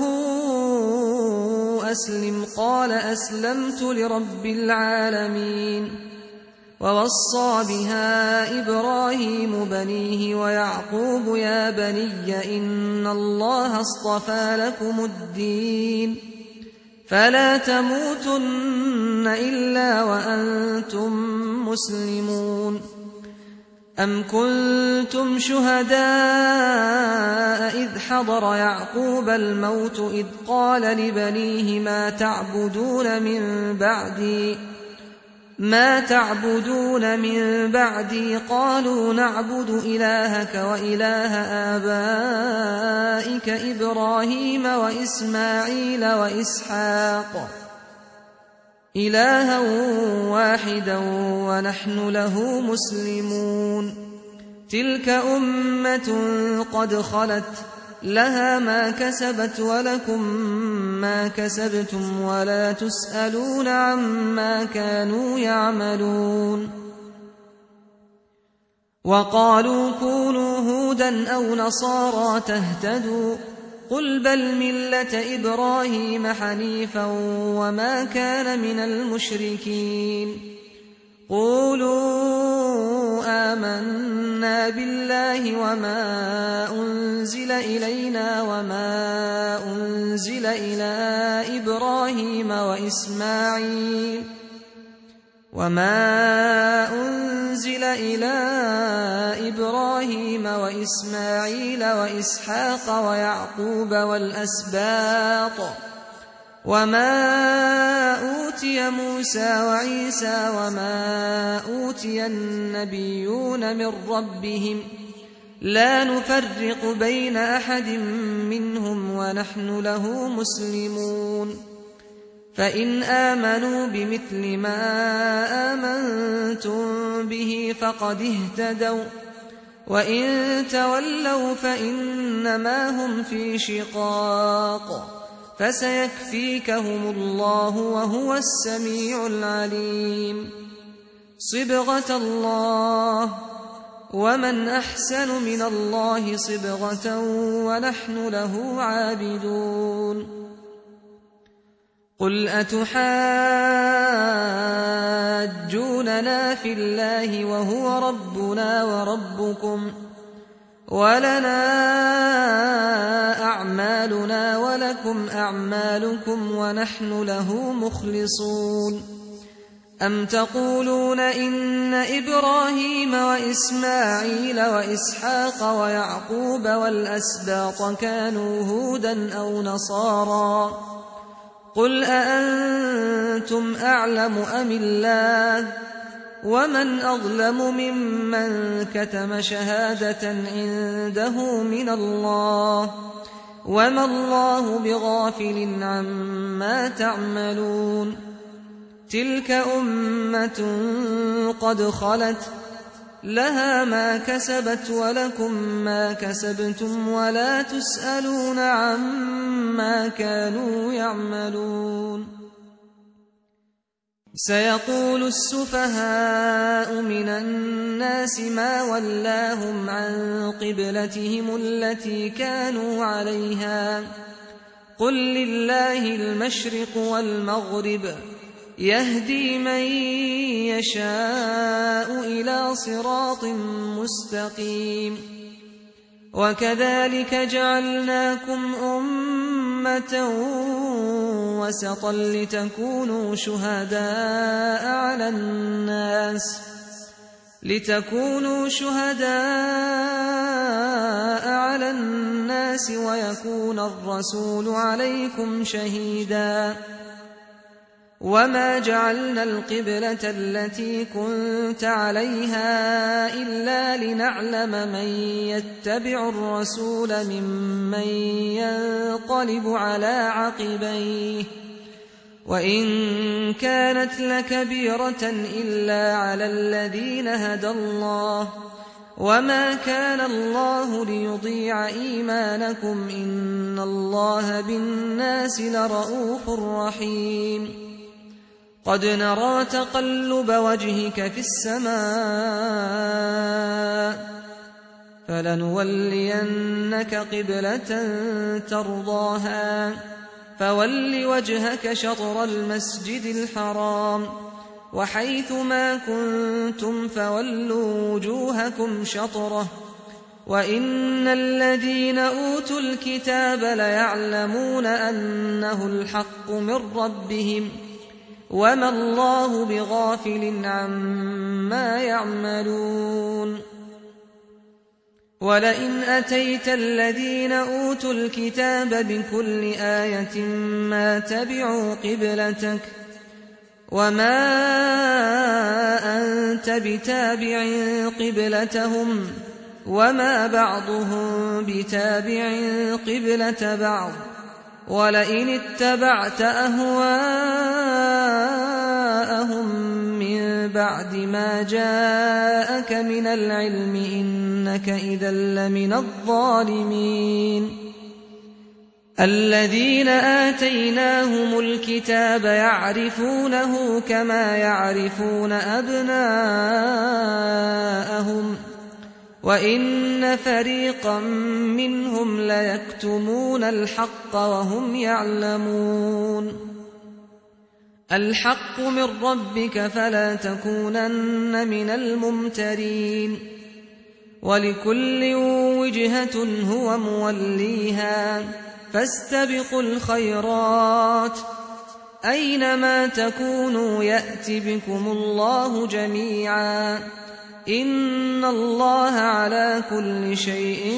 أسلم قال أسلمت لرب العالمين ووصى بها إبراهيم بنيه ويعقوب يا بني إن الله اصطفى لكم الدين فلا تموتن إلا وأنتم مسلمون أم كنتم شهداء إذ حضر يعقوب الموت إذ قال لبنيه ما تعبدون من بعدي قالوا نعبد إلهك وإله آبائك إبراهيم وإسماعيل وإسحاق إلها واحدا ونحن له مسلمون تلك أمة قد خلت لها ما كسبت ولكم ما كسبتم ولا تسألون عما كانوا يعملون وقالوا كونوا هودا أو نصارى تهتدوا قل بل ملة إبراهيم حنيفا وما كان من المشركين قولوا آمنا بالله وما أنزل إلينا وما أنزل إلى إبراهيم وإسماعيل وإسحاق ويعقوب والأسباط وما أوتي موسى وعيسى وما أوتي النبيون من ربهم لا نفرق بين أحد منهم ونحن له مسلمون فإن آمنوا بمثل ما آمنتم به فقد اهتدوا وإن تولوا فإنما هم في شقاق فسيكفيكهم الله وهو السميع العليم صبغة الله ومن أحسن من الله صبغة ونحن له عابدون قل أتحاجوننا في الله وهو ربنا وربكم ولنا أعمالنا ولكم أعمالكم ونحن له مخلصون أم تقولون إن إبراهيم وإسماعيل وإسحاق ويعقوب والأسباط كانوا هودا أو نصارى قل أأنتم أعلم أم الله ومن أظلم ممن كتم شهادة عنده من الله وما الله بغافل عما تعملون تلك أمة قد خلت لها ما كسبت ولكم ما كسبتم ولا تسألون عما كانوا يعملون سيقول السفهاء من الناس ما ولاهم عن قبلتهم التي كانوا عليها قل لله المشرق والمغرب يهدي من يشاء إلى صراط مستقيم وكذلك جعلناكم أمة وسطا لتكونوا شهداء على الناس ويكون الرسول عليكم شهيدا وما جعلنا القبلة التي كنت عليها إلا لنعلم من يتبع الرسول ممن ينقلب على عقبيه وإن كانت لكبيرة إلا على الذين هدى الله وما كان الله ليضيع إيمانكم إن الله بالناس لرءوف رحيم قد نرى تقلب وجهك في السماء فلنولينك قبلة ترضاها فول وجهك شطر المسجد الحرام وحيث ما كنتم فولوا وجوهكم شطره وإن الذين أوتوا الكتاب ليعلمون أنه الحق من ربهم وما الله بغافل عما يعملون ولئن أتيت الذين أوتوا الكتاب بكل آية ما تبعوا قبلتك وما أنت بتابع قبلتهم وما بعضهم بتابع قبلة بعض ولئن اتبعت أهواءهم من بعد ما جاءك من العلم إنك إذا لمن الظالمين الذين آتيناهم الكتاب يعرفونه كما يعرفون أبناءهم وإن فريقا منهم ليكتمون الحق وهم يعلمون الحق من ربك فلا تكونن من الممترين ولكل وجهة هو موليها فاستبقوا الخيرات أينما تكونوا يأت بكم الله جميعا إن الله على كل شيء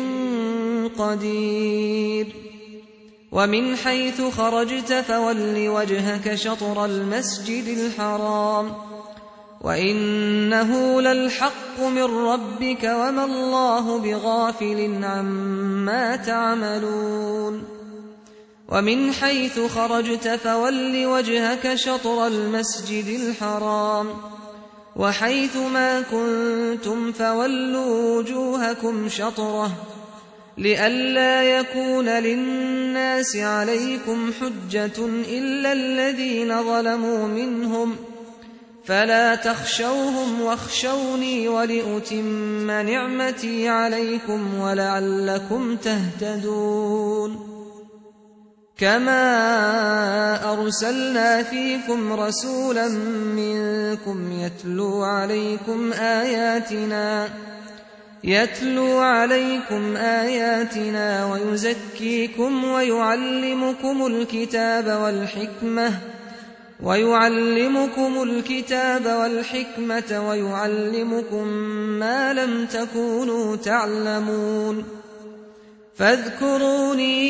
قدير ومن حيث خرجت فول وجهك شطر المسجد الحرام وإنه للحق من ربك وما الله بغافل عما تعملون ومن حيث خرجت فول وجهك شطر المسجد الحرام وحيث ما كنتم فولوا وجوهكم شطره لئلا يكون للناس عليكم حجة إلا الذين ظلموا منهم فلا تخشوهم واخشوني ولأتم نعمتي عليكم ولعلكم تهتدون كما أرسلنا فيكم رسولا منكم يتلو عليكم آياتنا ويزكيكم ويعلمكم الكتاب والحكمة ويعلمكم ما لم تكونوا تعلمون فاذكروني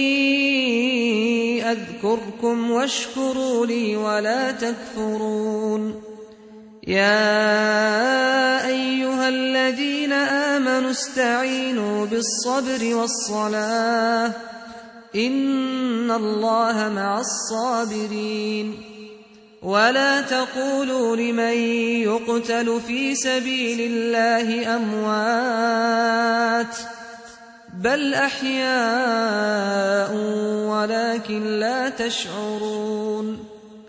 أذكركم واشكروا لي ولا تكفرون يا أيها الذين آمنوا استعينوا بالصبر والصلاة إن الله مع الصابرين ولا تقولوا لمن يقتل في سبيل الله أموات بل أحياء ولكن لا تشعرون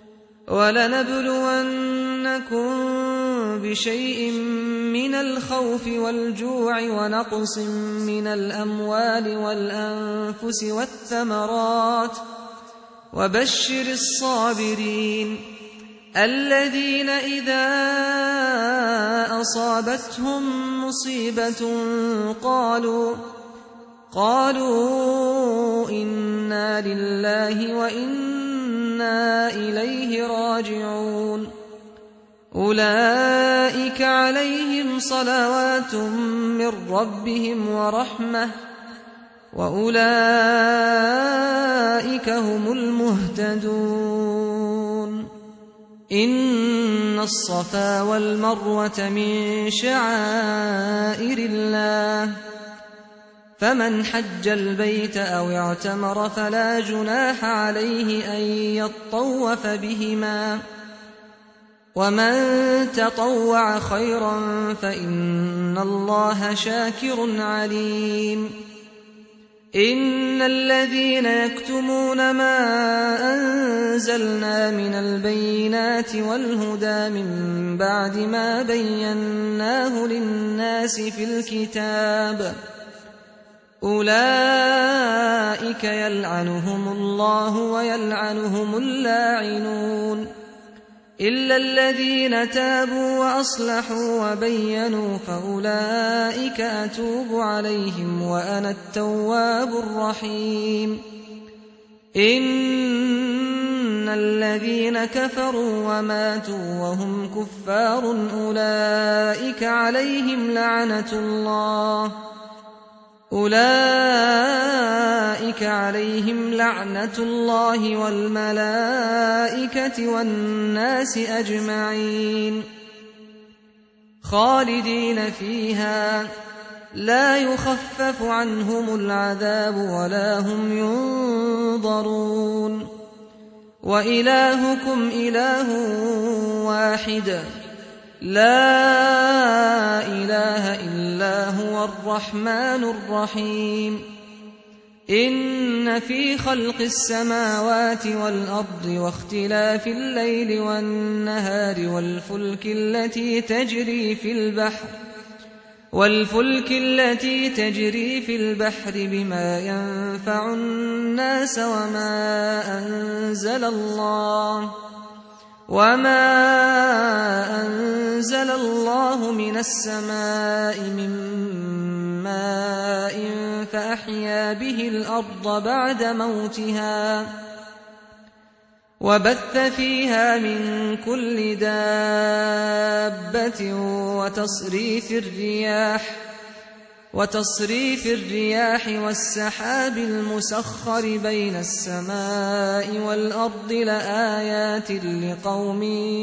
ولنبلونكم بشيء من الخوف والجوع ونقص من الأموال والأنفس والثمرات وبشر الصابرين الذين إذا أصابتهم مصيبة قالوا إنا لله وإنا إليه راجعون أولئك عليهم صلوات من ربهم ورحمة وأولئك هم المهتدون إن الصفا والمروة من شعائر الله فمن حج البيت أو اعتمر فلا جناح عليه أن يطوف بهما ومن تطوع خيرا فإن الله شاكر عليم إن الذين يكتمون ما أنزلنا من البينات والهدى من بعد ما بيناه للناس في الكتاب أولئك يلعنهم الله ويلعنهم اللاعنون إلا الذين تابوا وأصلحوا وبينوا فأولئك أتوب عليهم وأنا التواب الرحيم إن الذين كفروا وماتوا وهم كفار أولئك عليهم لعنة الله والملائكة والناس أجمعين خالدين فيها لا يخفف عنهم العذاب ولا هم ينظرون وإلهكم إله واحد لا إله إلا هو الرحمن الرحيم إن في خلق السماوات والأرض واختلاف الليل والنهار والفلك التي تجري في البحر بما ينفع الناس وما أنزل الله من السماء من ماء فأحيا به الأرض بعد موتها وبث فيها من كل دابة وتصريف الرياح والسحاب المسخر بين السماء والأرض لآيات لقوم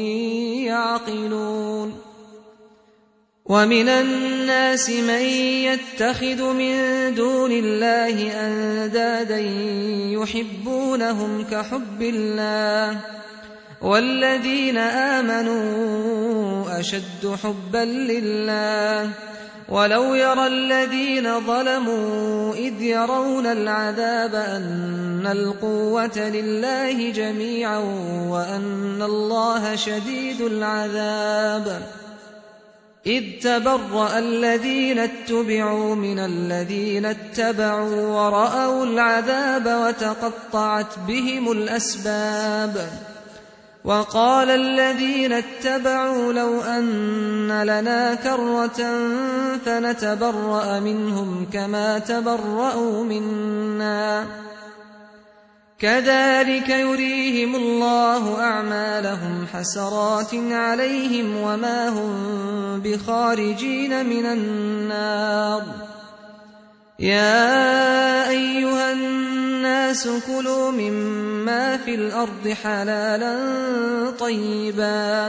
يعقلون ومن الناس من يتخذ من دون الله أندادا يحبونهم كحب الله والذين آمنوا أشد حبا لله ولو يرى الذين ظلموا إذ يرون العذاب أن القوة لله جميعا وأن الله شديد العذاب إذ تبرأ الذين اتبعوا من الذين اتبعوا ورأوا العذاب وتقطعت بهم الأسباب وقال الذين اتبعوا لو أن لنا كرة فنتبرأ منهم كما تبرأوا منا كذلك يريهم الله أعمالهم حسرات عليهم وما هم بخارجين من النار يا أيها الناس كلوا مما في الأرض حلالا طيبا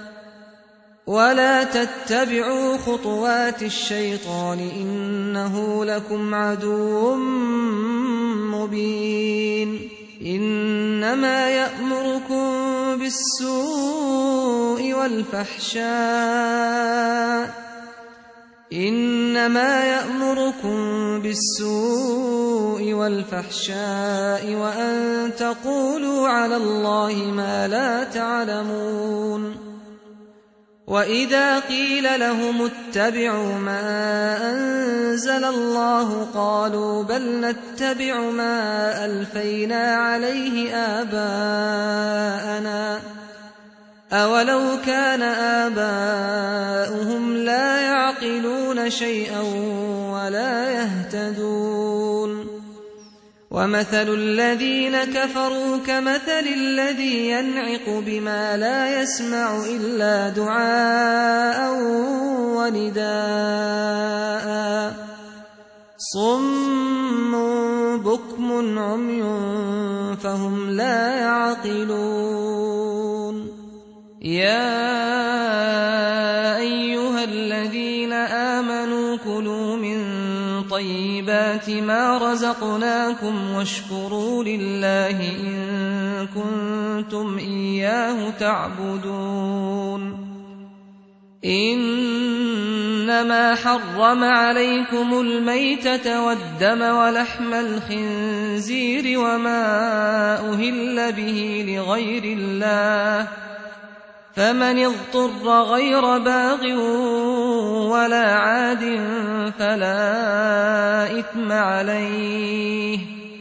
ولا تتبعوا خطوات الشيطان إنه لكم عدو مبين إنما يأمركم بالسوء والفحشاء وأن تقولوا على الله ما لا تعلمون وإذا قيل لهم اتبعوا ما أنزل الله قالوا بل نتبع ما ألفينا عليه آباءنا أولو كان آباؤهم لا يعقلون شيئا ولا يهتدون ومثل الذين كفروا كمثل الذي ينعق بما لا يسمع إلا دعاء ونداء صم بكم عمي فهم لا يعقلون يا أيها الذين آمنوا كلوا من طيبات ما رزقناكم واشكروا لله إن كنتم إياه تعبدون إنما حرم عليكم الميتة والدم ولحم الخنزير وما أهل به لغير الله فمن اضطر غير باغ ولا عاد فلا إثم عليه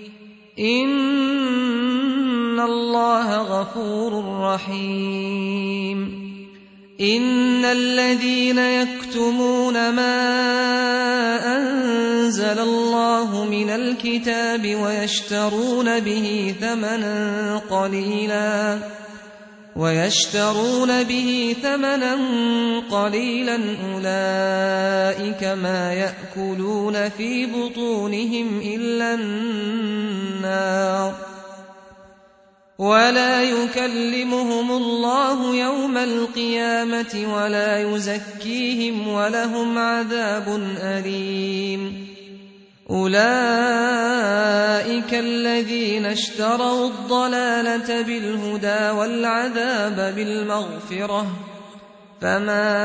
إن الله غفور رحيم إن الذين يكتمون ما أنزل الله من الكتاب ويشترون به ثمنا قليلا أولئك ما يأكلون في بطونهم إلا النار ولا يكلمهم الله يوم القيامة ولا يزكيهم ولهم عذاب أليم أولئك الذين اشتروا الضلالة بالهدى والعذاب بالمغفرة فما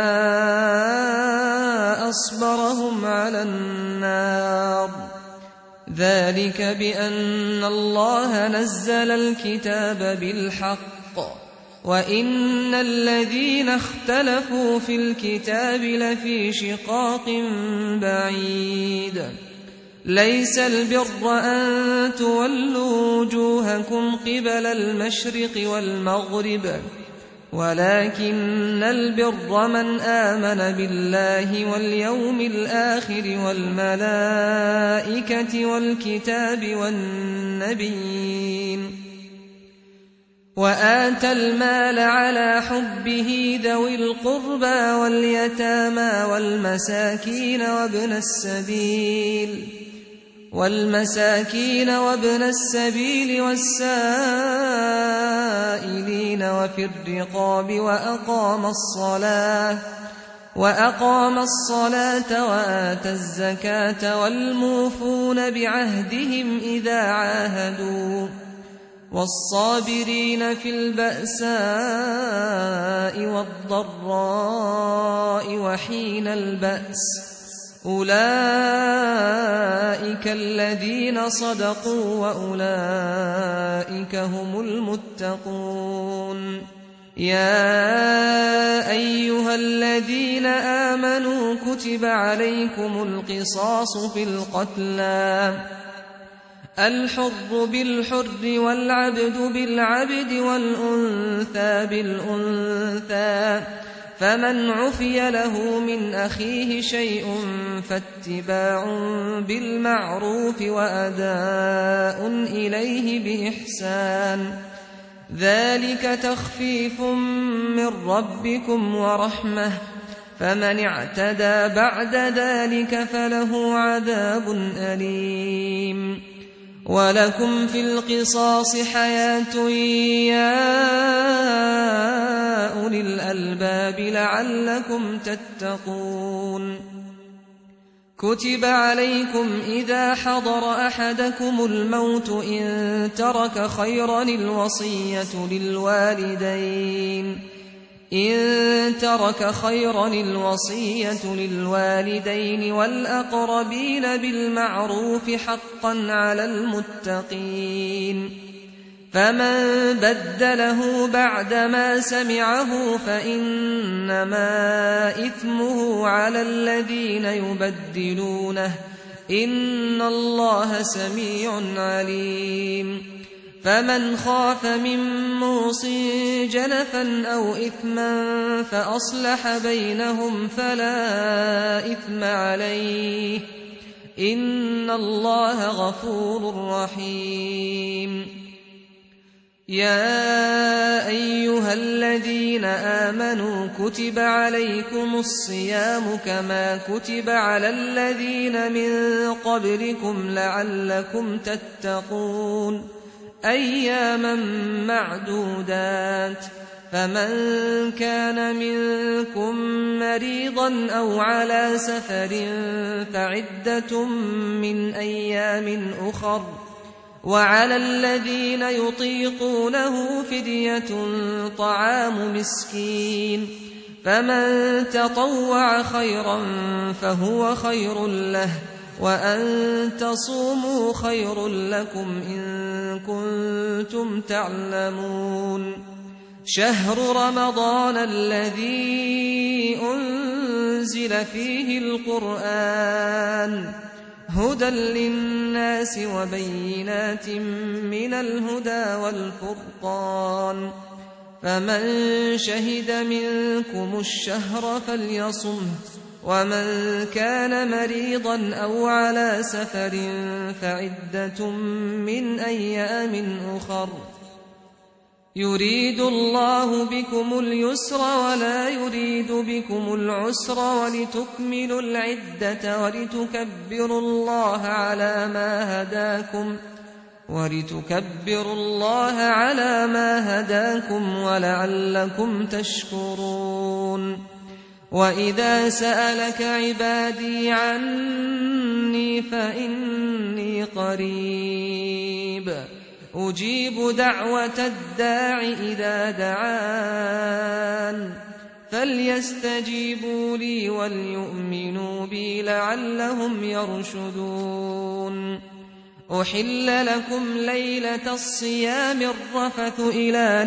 أصبرهم على النار ذلك بأن الله نزل الكتاب بالحق وإن الذين اختلفوا في الكتاب لفي شقاق بعيد ليس البر أن تولوا وجوهكم قبل المشرق والمغرب ولكن البر من آمن بالله واليوم الآخر والملائكة والكتاب والنبيين وآتى المال على حبه ذوي القربى واليتامى والمساكين وابن السبيل والسائلين وفي الرقاب وأقام الصلاة وآتى الزكاة والموفون بعهدهم إذا عاهدوا والصابرين في البأساء والضراء وحين البأس أولئك الذين صدقوا وأولئك هم المتقون يا أيها الذين آمنوا كتب عليكم القصاص في القتلى الحر بالحر والعبد بالعبد والأنثى بالأنثى فمن عفي له من أخيه شيء فاتباع بالمعروف وأداء إليه بإحسان ذلك تخفيف من ربكم ورحمة فمن اعتدى بعد ذلك فله عذاب أليم ولكم في القصاص حياة يا أولي الألباب لعلكم تتقون كتب عليكم إذا حضر أحدكم الموت إن ترك خيرا الوصية للوالدين والأقربين بالمعروف حقا على المتقين فمن بدله بعدما سمعه فإنما إثمه على الذين يبدلونه إن الله سميع عليم فمن خاف من موص جنفا أو إثما فأصلح بينهم فلا إثم عليه إن الله غفور رحيم يا أيها الذين آمنوا كتب عليكم الصيام كما كتب على الذين من قبلكم لعلكم تتقون أياما معدودات فمن كان منكم مريضا أو على سفر فعدة من أيام أخر، وعلى الذين يطيقونه فدية طعام مسكين، فمن تطوع خيرا فهو خير له، وأن تصوموا خير لكم إن كنتم تعلمون. شهر رمضان الذي أنزل فيه القرآن هدى للناس وبينات من الهدى والفرقان، فمن شهد منكم الشهر فليصمه، ومن كان مريضا أو على سفر فعدة من أيام أخر، يريد الله بكم اليسر ولا يريد بكم العسر، ولتكملوا العدة ولتكبروا الله على ما هداكم ولعلكم تشكرون. وإذا سألك عبادي عني فإني قريب أجيب دعوة الداع إذا دعان، فليستجيبوا لي وليؤمنوا بي لعلهم يرشدون. أحل لكم ليلة الصيام الرفث إلى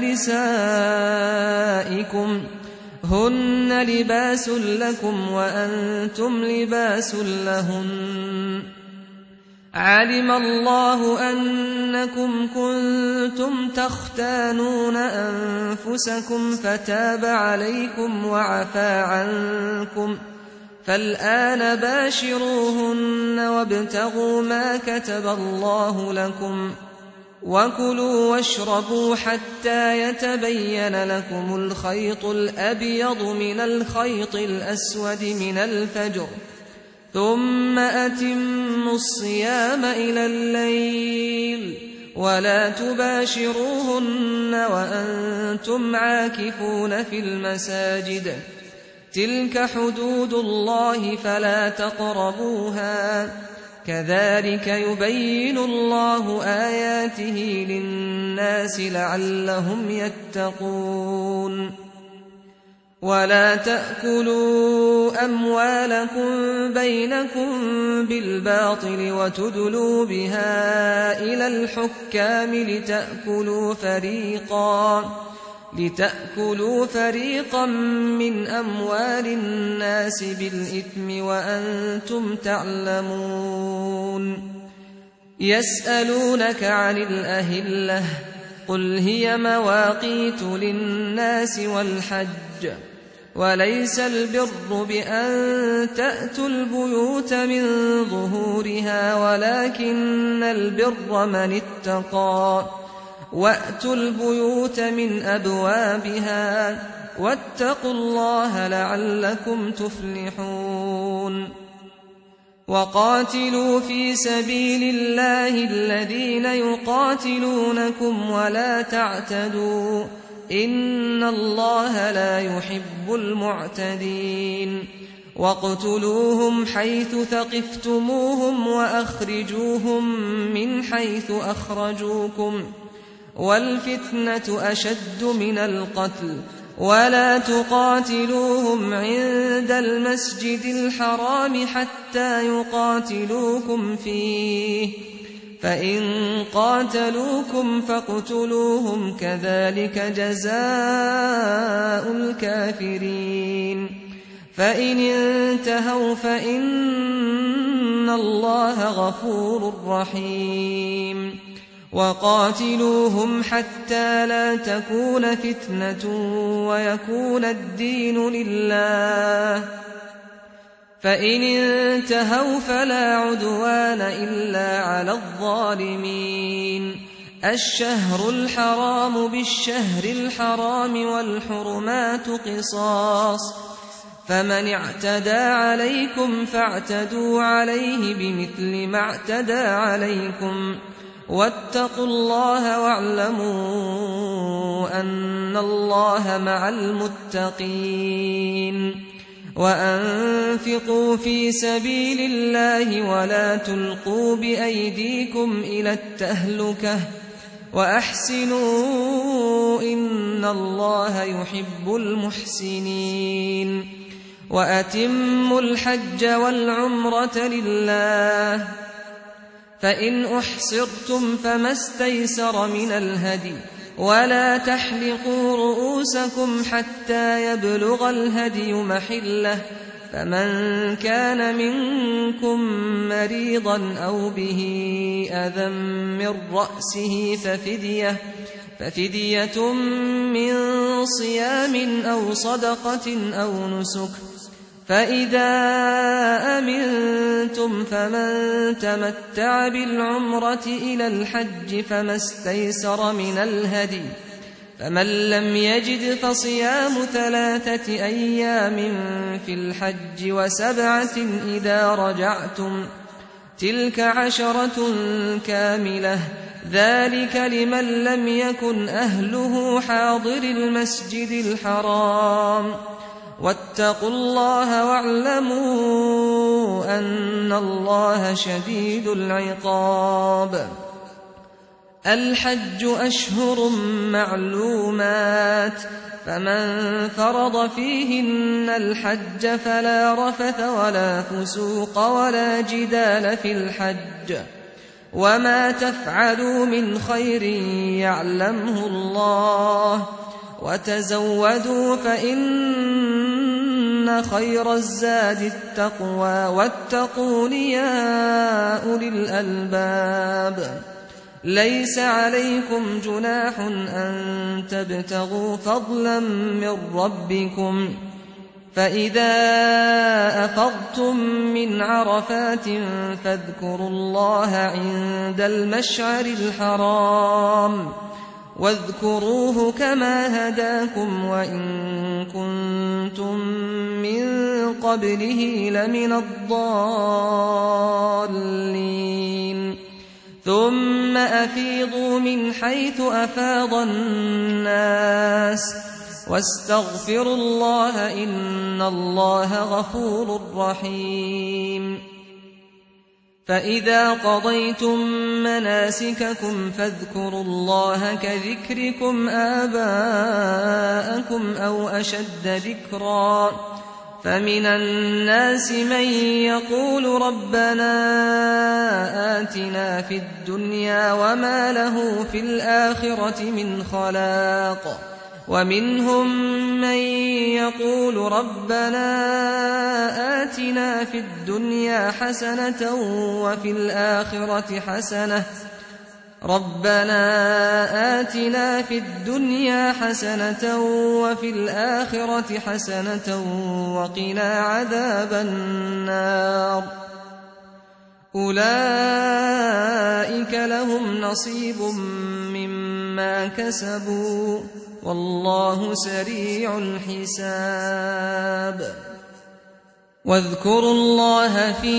نسائكم هن لباس لكم وأنتم لباس لهن، علم الله أنكم كنتم تختانون أنفسكم فتاب عليكم وعفى عنكم، فالآن باشروهن وابتغوا ما كتب الله لكم، وكلوا واشربوا حتى يتبين لكم الخيط الأبيض من الخيط الأسود من الفجر، ثم أتموا الصيام إلى الليل، ولا تباشروهن وأنتم عاكفون في المساجد، تلك حدود الله فلا تقربوها، كذلك يبين الله آياته للناس لعلهم يتقون. ولا تأكلوا أموالكم بينكم بالباطل وتدلوا بها إلى الحكام لتأكلوا فريقا من أموال الناس بالإثم وأنتم تعلمون. يسألونك عن الأهلة قل هي مواقيت للناس والحج، وليس البر بأن تأتوا البيوت من ظهورها ولكن البر من اتقى، وأتوا البيوت من أبوابها واتقوا الله لعلكم تفلحون. وقاتلوا في سبيل الله الذين يقاتلونكم ولا تعتدوا إن الله لا يحب المعتدين. واقتلوهم حيث ثقفتموهم وأخرجوهم من حيث أخرجوكم، والفتنة أشد من القتل، ولا تقاتلوهم عند المسجد الحرام حتى يقاتلوكم فيه، فإن قاتلوكم فاقتلوهم كذلك جزاء الكافرين. فإن انتهوا فإن الله غفور رحيم. وقاتلوهم حتى لا تكون فتنة ويكون الدين لله، فإن انتهوا فلا عدوان إلا على الظالمين. الشهر الحرام بالشهر الحرام والحرمات قصاص، فمن اعتدى عليكم فاعتدوا عليه بمثل ما اعتدى عليكم، واتقوا الله واعلموا أن الله مع المتقين وأنفقوا في سبيل الله ولا تلقوا بأيديكم إلى التهلكة وأحسنوا إن الله يحب المحسنين وأتموا الحج والعمرة لله فإن أحصرتم فما استيسر من الهدي ولا تحلقوا رؤوسكم حتى يبلغ الهدي محله فمن كان منكم مريضا أو به أذى من رأسه ففدية من صيام أو صدقة أو نسك فإذا أمنتم فمن تمتع بالعمرة إلى الحج فما استيسر من الهدي فمن لم يجد فصيام 3 أيام في الحج و7 إذا رجعتم تلك 10 كاملة ذلك لمن لم يكن أهله حاضر المسجد الحرام واتقوا الله واعلموا أن الله شديد العقاب الحج أشهر معلومات فمن فرض فيهن الحج فلا رفث ولا فسوق ولا جدال في الحج وما تفعلوا من خير يعلمه الله وتزودوا فإن خير الزاد التقوى واتقون يا أولي الألباب ليس عليكم جناح أن تبتغوا فضلا من ربكم فإذا أفضتم من عرفات فاذكروا الله عند المشعر الحرام واذكروه كما هداكم وإن كنتم من قبله لمن الضالين ثم أفيضوا من حيث أفاض الناس واستغفروا الله إن الله غفور رحيم فإذا قضيتم مناسككم فاذكروا الله كذكركم آباءكم أو أشد ذكرا فمن الناس من يقول ربنا آتنا في الدنيا وما له في الآخرة من خلاق ومنهم من يقول ربنا آتنا في الدنيا حسنة وفي الآخرة حسنة وفي الآخرة حسنة وقنا عذاب النار أولئك لهم نصيب مما كسبوا والله سريع الحساب واذكروا الله في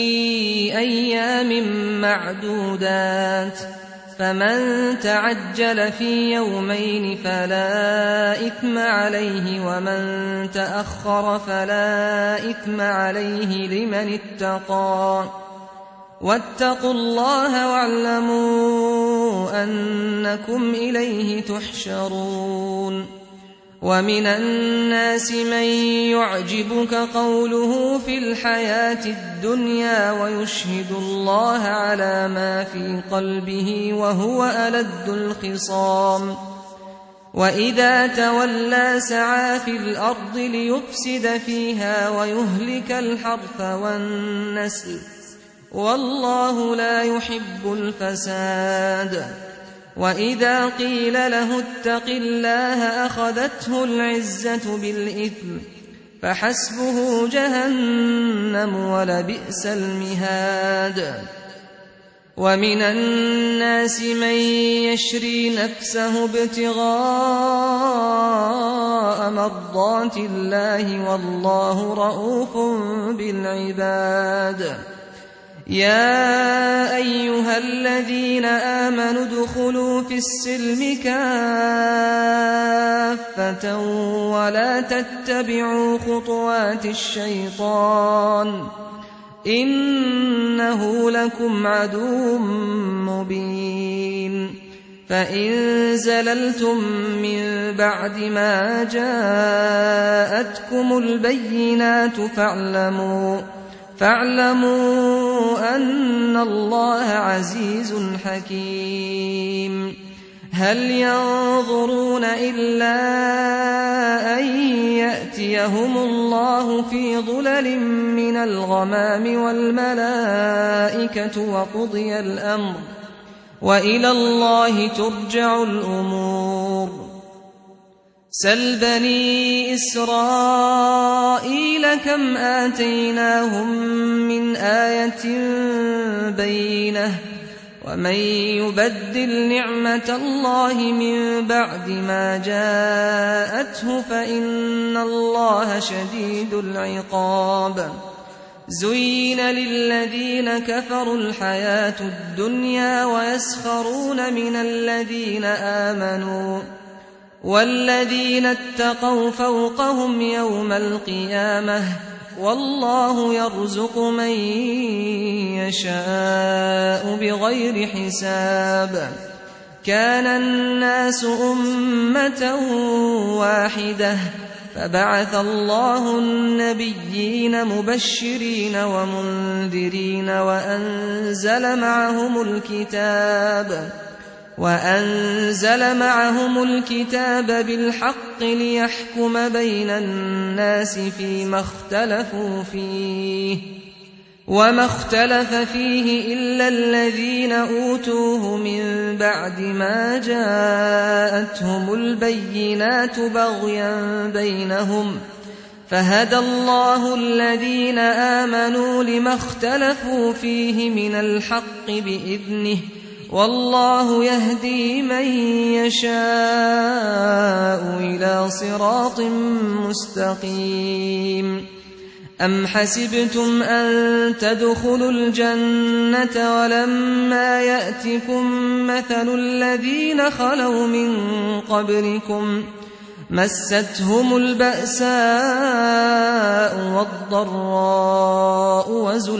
أيام معدودات فمن تعجل في يومين فلا إثم عليه ومن تأخر فلا إثم عليه لمن اتقى واتقوا الله واعلموا أنكم إليه تحشرون ومن الناس من يعجبك قوله في الحياة الدنيا ويشهد الله على ما في قلبه وهو ألد الخصام وإذا تولى سعى في الأرض ليفسد فيها ويهلك الحرث والنسل والله لا يحب الفساد وإذا قيل له اتق الله أخذته العزة بالإثم فحسبه جهنم ولبئس المهاد ومن الناس من يشري نفسه ابتغاء مرضات الله والله رؤوف بالعباد يا أيها الذين آمنوا ادخلوا في السلم كافة ولا تتبعوا خطوات الشيطان إنه لكم عدو مبين فإن زللتم من بعد ما جاءتكم البينات فاعلموا أن الله عزيز حكيم هل ينظرون إلا أن يأتيهم الله في ظلل من الغمام والملائكة وقضي الأمر وإلى الله ترجع الأمور سل بني إسرائيل كم آتيناهم من آية بينة ومن يبدل نعمة الله من بعد ما جاءته فإن الله شديد العقاب زين للذين كفروا الحياة الدنيا ويسخرون من الذين آمنوا والذين اتقوا فوقهم يوم القيامة والله يرزق من يشاء بغير حساب كان الناس أمة واحدة فبعث الله النبيين مبشرين ومنذرين وأنزل معهم الكتاب بالحق ليحكم بين الناس فيما اختلفوا فيه وما اختلف فيه إلا الذين أوتوه من بعد ما جاءتهم البينات بغيا بينهم فهدى الله الذين آمنوا لما اختلفوا فيه من الحق بإذنه والله يهدي من يشاء إلى صراط مستقيم أم حسبتم أن تدخلوا الجنة ولما يأتكم مثل الذين خلوا من قبلكم مستهم البأساء والضراء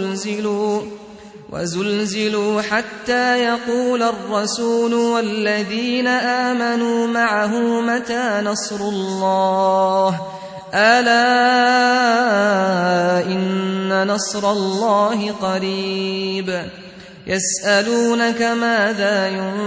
وزلزلوا حتى يقول الرسول والذين آمنوا معه متى نصر الله ألا إن نصر الله قريب يسألونك ماذا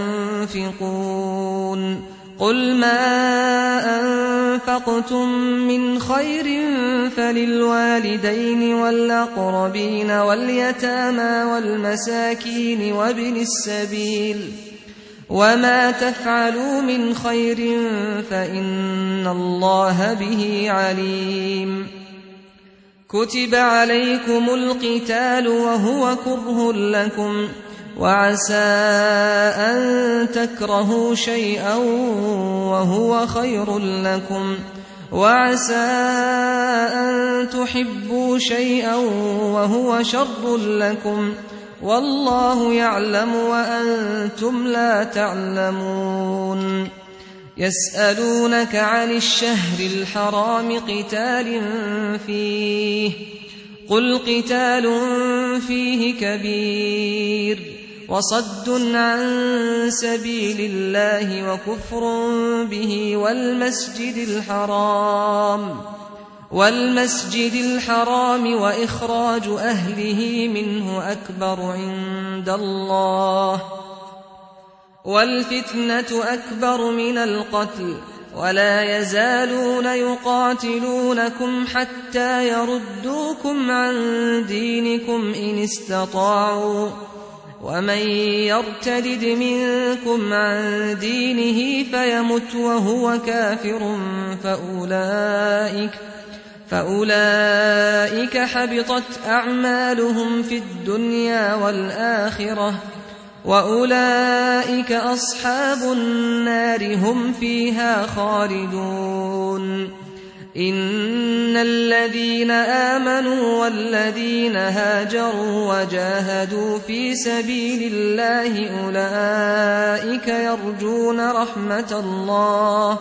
ينفقون قل ما أنفقتم من خير فللوالدين والأقربين واليتامى والمساكين وابن السبيل وما تفعلوا من خير فإن الله به عليم كتب عليكم القتال وهو كره لكم وعسى أن تكرهوا شيئا وهو خير لكم وعسى أن تحبوا شيئا وهو شر لكم والله يعلم وأنتم لا تعلمون يسألونك عن الشهر الحرام قتال فيه قل قتال فيه كبير وصد عن سبيل الله وكفر به والمسجد الحرام وإخراج أهله منه أكبر عند الله والفتنة أكبر من القتل ولا يزالون يقاتلونكم حتى يردوكم عن دينكم إن استطاعوا ومن يرتد منكم عن دينه فيمت وهو كافر فأولئك حبطت أعمالهم في الدنيا والآخرة وأولئك أصحاب النار هم فيها خالدون إن الذين آمنوا والذين هاجروا وجاهدوا في سبيل الله أولئك يرجون رحمة الله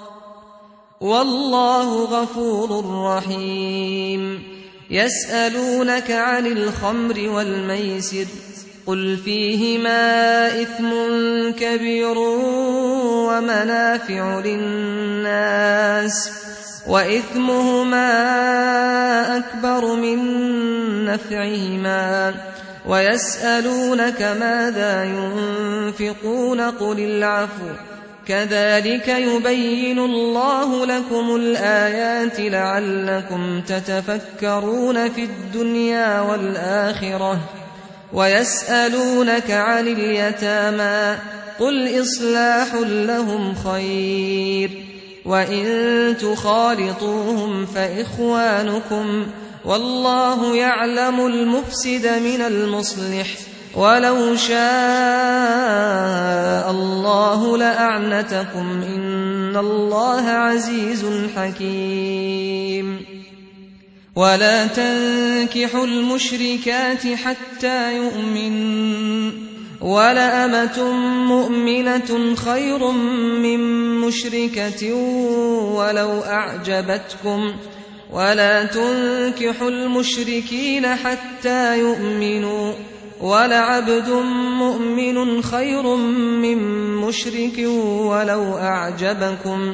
والله غفور رحيم يسألونك عن الخمر والميسر قل فيهما إثم كبير ومنافع للناس وإثمهما أكبر من نفعهما ويسألونك ماذا ينفقون قل العفو كذلك يبين الله لكم الآيات لعلكم تتفكرون في الدنيا والآخرة ويسألونك عن اليتامى قل إصلاح لهم خير وإن تخالطوهم فإخوانكم والله يعلم المفسد من المصلح ولو شاء الله لأعنتكم إن الله عزيز حكيم ولا تنكحوا المشركات حتى يؤمنوا ولأمة مؤمنة خير من مشركة ولو أعجبتكم ولا تنكحوا المشركين حتى يؤمنوا ولعبد مؤمن خير من مشرك ولو أعجبكم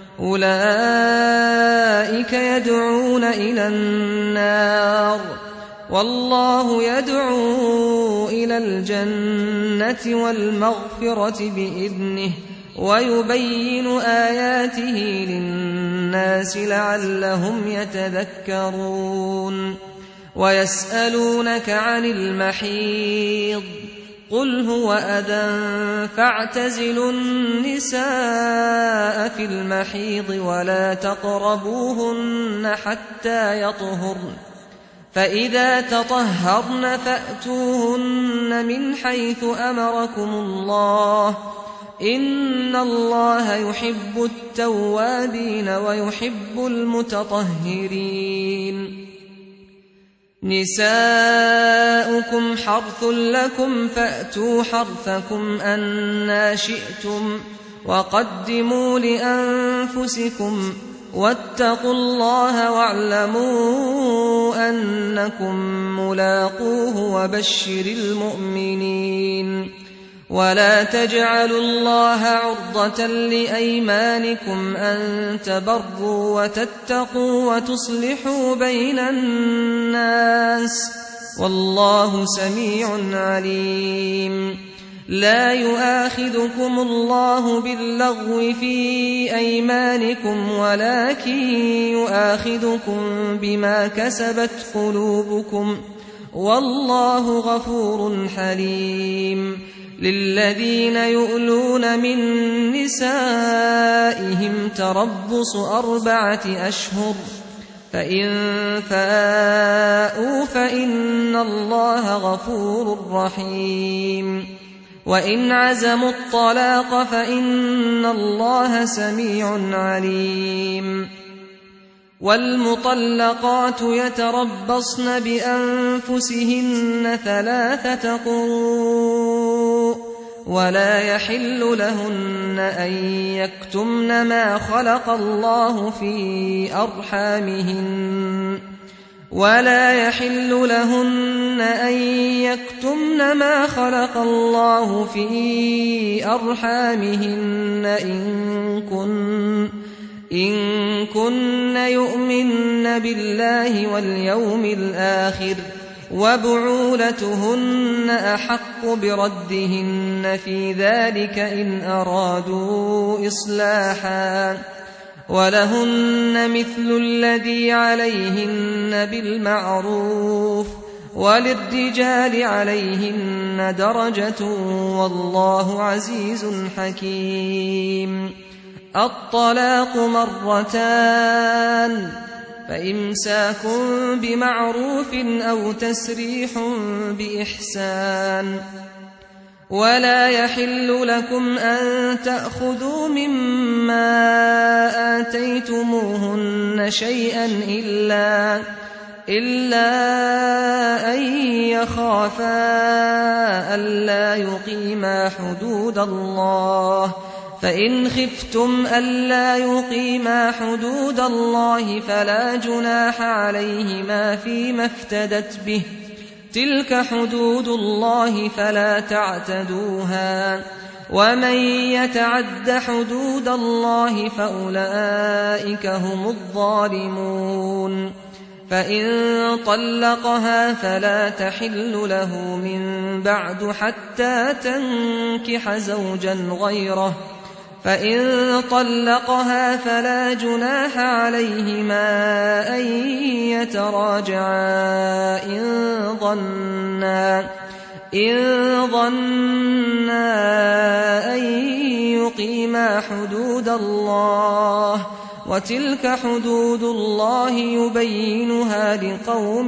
أولئك يدعون إلى النار والله يدعو إلى الجنة والمغفرة بإذنه ويبين آياته للناس لعلهم يتذكرون ويسألونك عن المحيض قل هو أذى فاعتزلوا النساء في المحيض ولا تقربوهن حتى يطهرن فإذا تطهرن فأتوهن من حيث أمركم الله إن الله يحب التوابين ويحب المتطهرين نساؤكم حرث لكم فأتوا حرثكم أنى شئتم وقدموا لأنفسكم واتقوا الله واعلموا أنكم ملاقوه وبشر المؤمنين ولا تجعلوا الله عرضة لأيمانكم أن تبروا وتتقوا وتصلحوا بين الناس والله سميع عليم لا يؤاخذكم الله باللغو في أيمانكم ولكن يؤاخذكم بما كسبت قلوبكم والله غفور حليم للذين يؤلون من نسائهم تربص 4 أشهر فإن فاءوا فإن الله غفور رحيم وإن عزموا الطلاق فإن الله سميع عليم والمطلقات يتربصن بأنفسهن 3 قروء ولا يحل لهن أن يكتمن ما خلق الله في أرحامهن ولا يحل لهن أن يكتمن ما خلق الله في أرحامهن إن كن يؤمن بالله واليوم الآخر وبعولتهن أحق بردهن في ذلك إن أرادوا إصلاحا ولهن مثل الذي عليهن بالمعروف وللرجال عليهن درجة والله عزيز حكيم الطلاق 2 فإمساك بمعروف أو تسريح بإحسان ولا يحل لكم أن تأخذوا مما آتيتموهن شيئا إلا أن يخافا ألا يقيما حدود الله، فإن خفتم ألا يقيما حدود الله فلا جناح عليهما فيما افتدت به، تلك حدود الله فلا تعتدوها، ومن يتعد حدود الله فأولئك هم الظالمون. فإن طلقها فلا تحل له من بعد حتى تنكح زوجا غيره، فإن طلقها فلا جناح عليهما أن يتراجعا إن ظنا أن يقيما حدود الله، وتلك حدود الله يبينها لقوم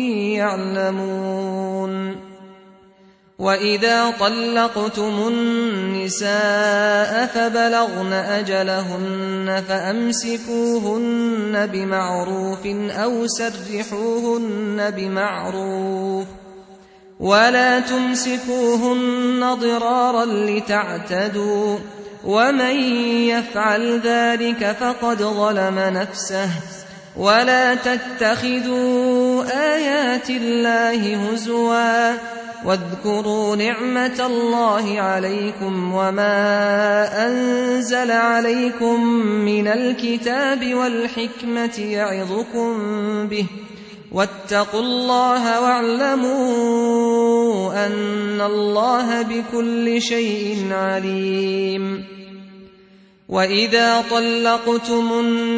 يعلمون. وإذا طلقتم النساء فبلغن أجلهن فأمسكوهن بمعروف أو سرحوهن بمعروف، ولا تمسكوهن ضرارا لتعتدوا، ومن يفعل ذلك فقد ظلم نفسه. ولا تتخذوا آيات الله هزوا، واذكروا نعمة الله عليكم وما أنزل عليكم من الكتاب والحكمة يعظكم به، واتقوا الله واعلموا أن الله بكل شيء عليم. وإذا طلقتم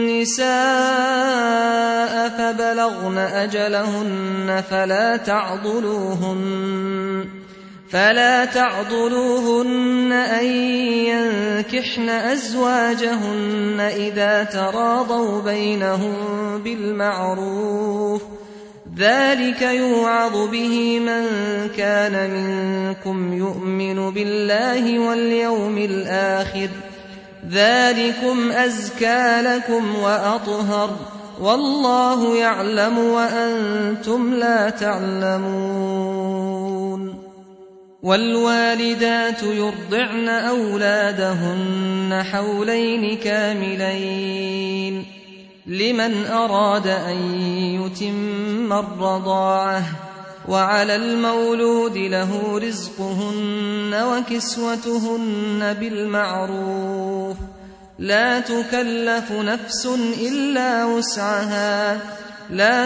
النساء فبلغن أجلهن فلا تعضلوهن أن ينكحن أزواجهن إذا تراضوا بينهم بالمعروف، ذلك يوعظ به من كان منكم يؤمن بالله واليوم الآخر، ذلكم أزكى لكم وأطهر، والله يعلم وأنتم لا تعلمون. والوالدات يرضعن أولادهن حولين كاملين لمن أراد أن يتم الرضاعة، وعلى المولود له رزقهن وكسوتهن بالمعروف، لا تكلف نفس إلا وسعها، لا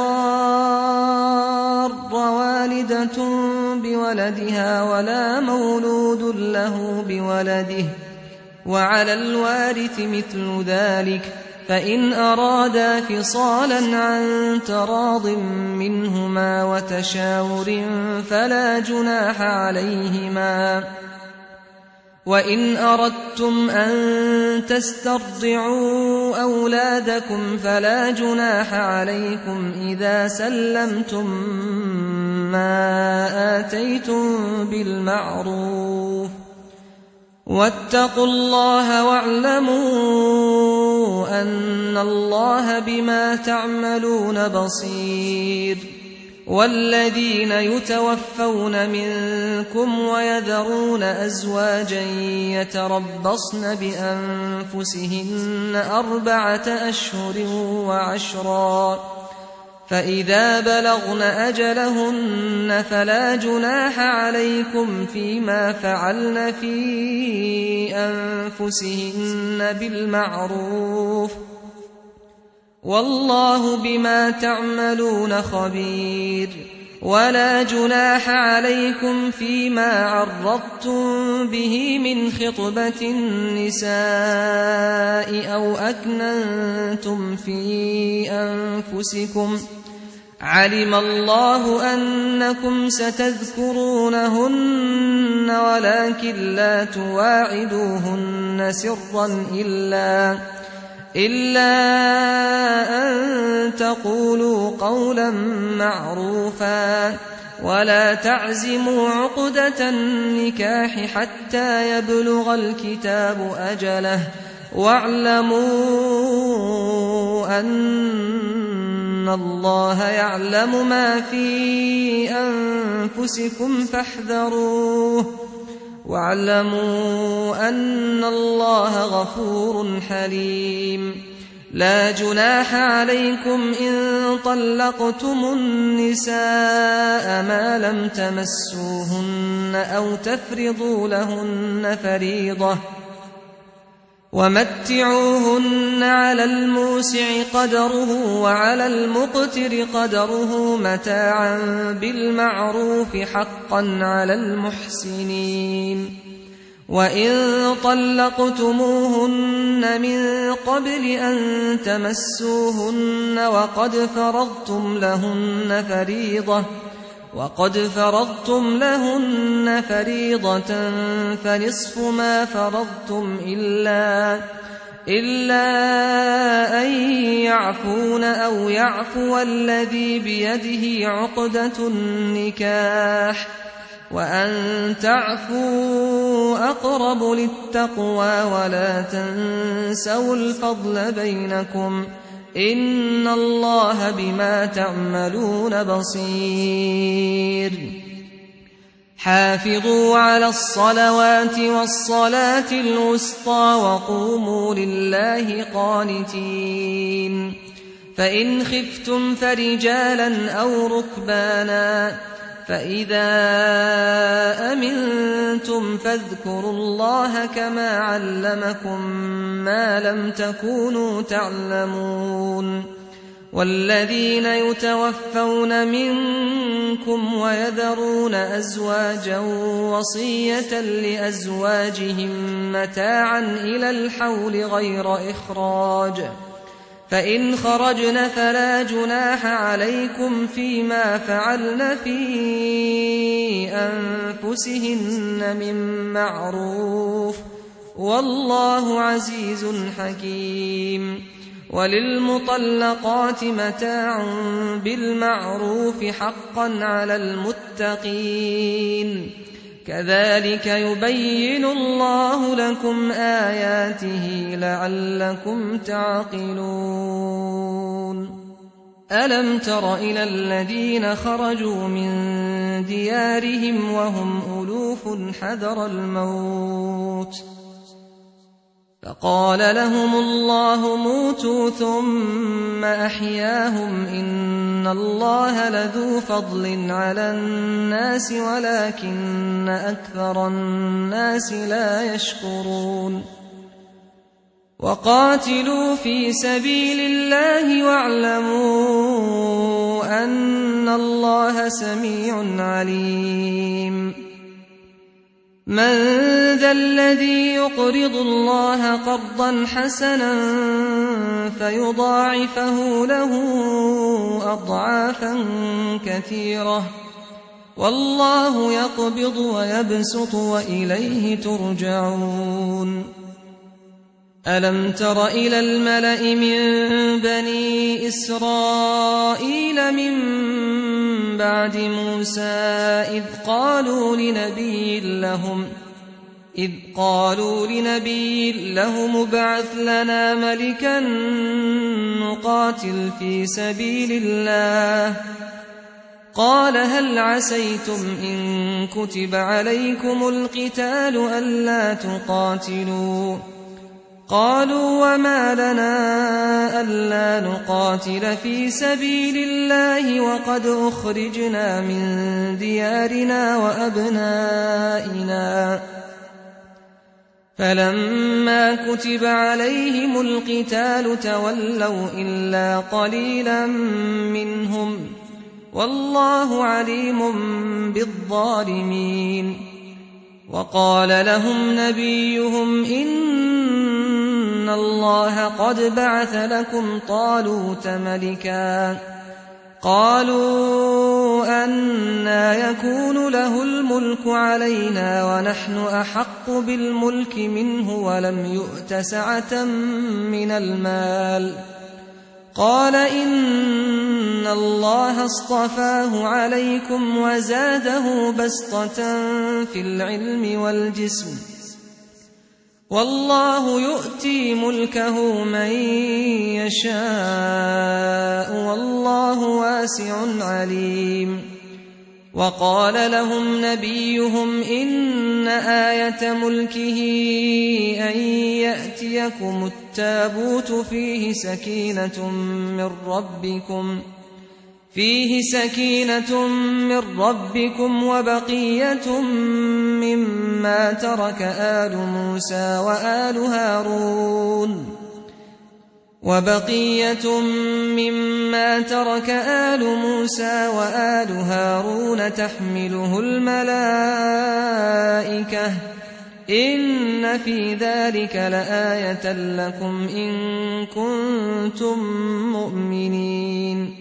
تضار والدة بولدها ولا مولود له بولده، وعلى الوارث مثل ذلك، فإن أرادا فصالا عن تراض منهما وتشاور فلا جناح عليهما. وإن أردتم أن تسترضعوا أولادكم فلا جناح عليكم إذا سلمتم ما آتيتم بالمعروف، واتقوا الله واعلموا أن الله بما تعملون بصير. والذين يتوفون منكم ويذرون أزواجا يتربصن بأنفسهن 4 أشهر وعشرا، فإذا بلغن أجلهن فلا جناح عليكم فيما فعلن في أنفسهن بالمعروف، والله بما تعملون خبير. ولا جناح عليكم فيما عرضتم به من خطبة النساء أو أكننتم في أنفسكم، علم الله أنكم ستذكرونهن ولكن لا تواعدوهن سرا إلا أن تقولوا قولا معروفا، ولا تعزموا عقدة النكاح حتى يبلغ الكتاب أجله واعلموا أن الله يعلم ما في أنفسكم فاحذروه واعلموا أن الله غفور حليم. لا جناح عليكم إن طلقتم النساء ما لم تمسوهن أو تفرضوا لهن فريضة ومتعوهن على الموسع قدره وعلى المقتر قدره متاعا بالمعروف حقا على المحسنين. وإن طلقتموهن من قبل أن تمسوهن وقد فرضتم لهن فريضة فنصف ما فرضتم إلا أن يعفون أو يعفو الذي بيده عقدة النكاح وأن تعفوا أقرب للتقوى ولا تنسوا الفضل بينكم إن الله بما تعملون بصير. حافظوا على الصلوات والصلاة الوسطى وقوموا لله قانتين. فإن خفتم فرجالا أو ركبانا فإذا أمنتم فاذكروا الله كما علمكم ما لم تكونوا تعلمون. والذين يتوفون منكم ويذرون أزواجا وصية لأزواجهم متاعا إلى الحول غير إخراج فإن خرجن فلا جناح عليكم فيما فعلن في أنفسهن من معروف والله عزيز حكيم. وللمطلقات متاع بالمعروف حقا على المتقين كذلك يبين الله لكم آياته لعلكم تعقلون. ألم تر إلى الذين خرجوا من ديارهم وهم ألوف حذر الموت فقال لهم الله موتوا ثم أحياهم إن الله لذو فضل على الناس ولكن أكثر الناس لا يشكرون. وقاتلوا في سبيل الله واعلموا أن الله سميع عليم. من ذا الذي يقرض الله قرضا حسنا فيضاعفه له أضعافا كثيرة والله يقبض ويبسط وإليه ترجعون. ألم تر إلى الملأ من بني إسرائيل من بعد موسى إذ قالوا لنبي لهم ابعث لنا ملكا نقاتل في سبيل الله قال هل عسيتم إن كتب عليكم القتال ألا تقاتلوا قالوا وما لنا ألا نقاتل في سبيل الله وقد أخرجنا من ديارنا وأبنائنا فلما كتب عليهم القتال تولوا إلا قليلا منهم والله عليم بالظالمين. وقال لهم نبيهم إن الله قد بعث لكم طالوت ملكا قالوا أنى يكون له الملك علينا ونحن أحق بالملك منه ولم يؤت سعة من المال قال إن الله اصطفاه عليكم وزاده بسطة في العلم والجسم والله يؤتي ملكه من يشاء والله واسع عليم. وقال لهم نبيهم إن آية ملكه أن يأتيكم التابوت فيه سكينة من ربكم وبقية مما ترك آل موسى وآل هارون تحمله الملائكة إن في ذلك لآية لكم إن كنتم مؤمنين.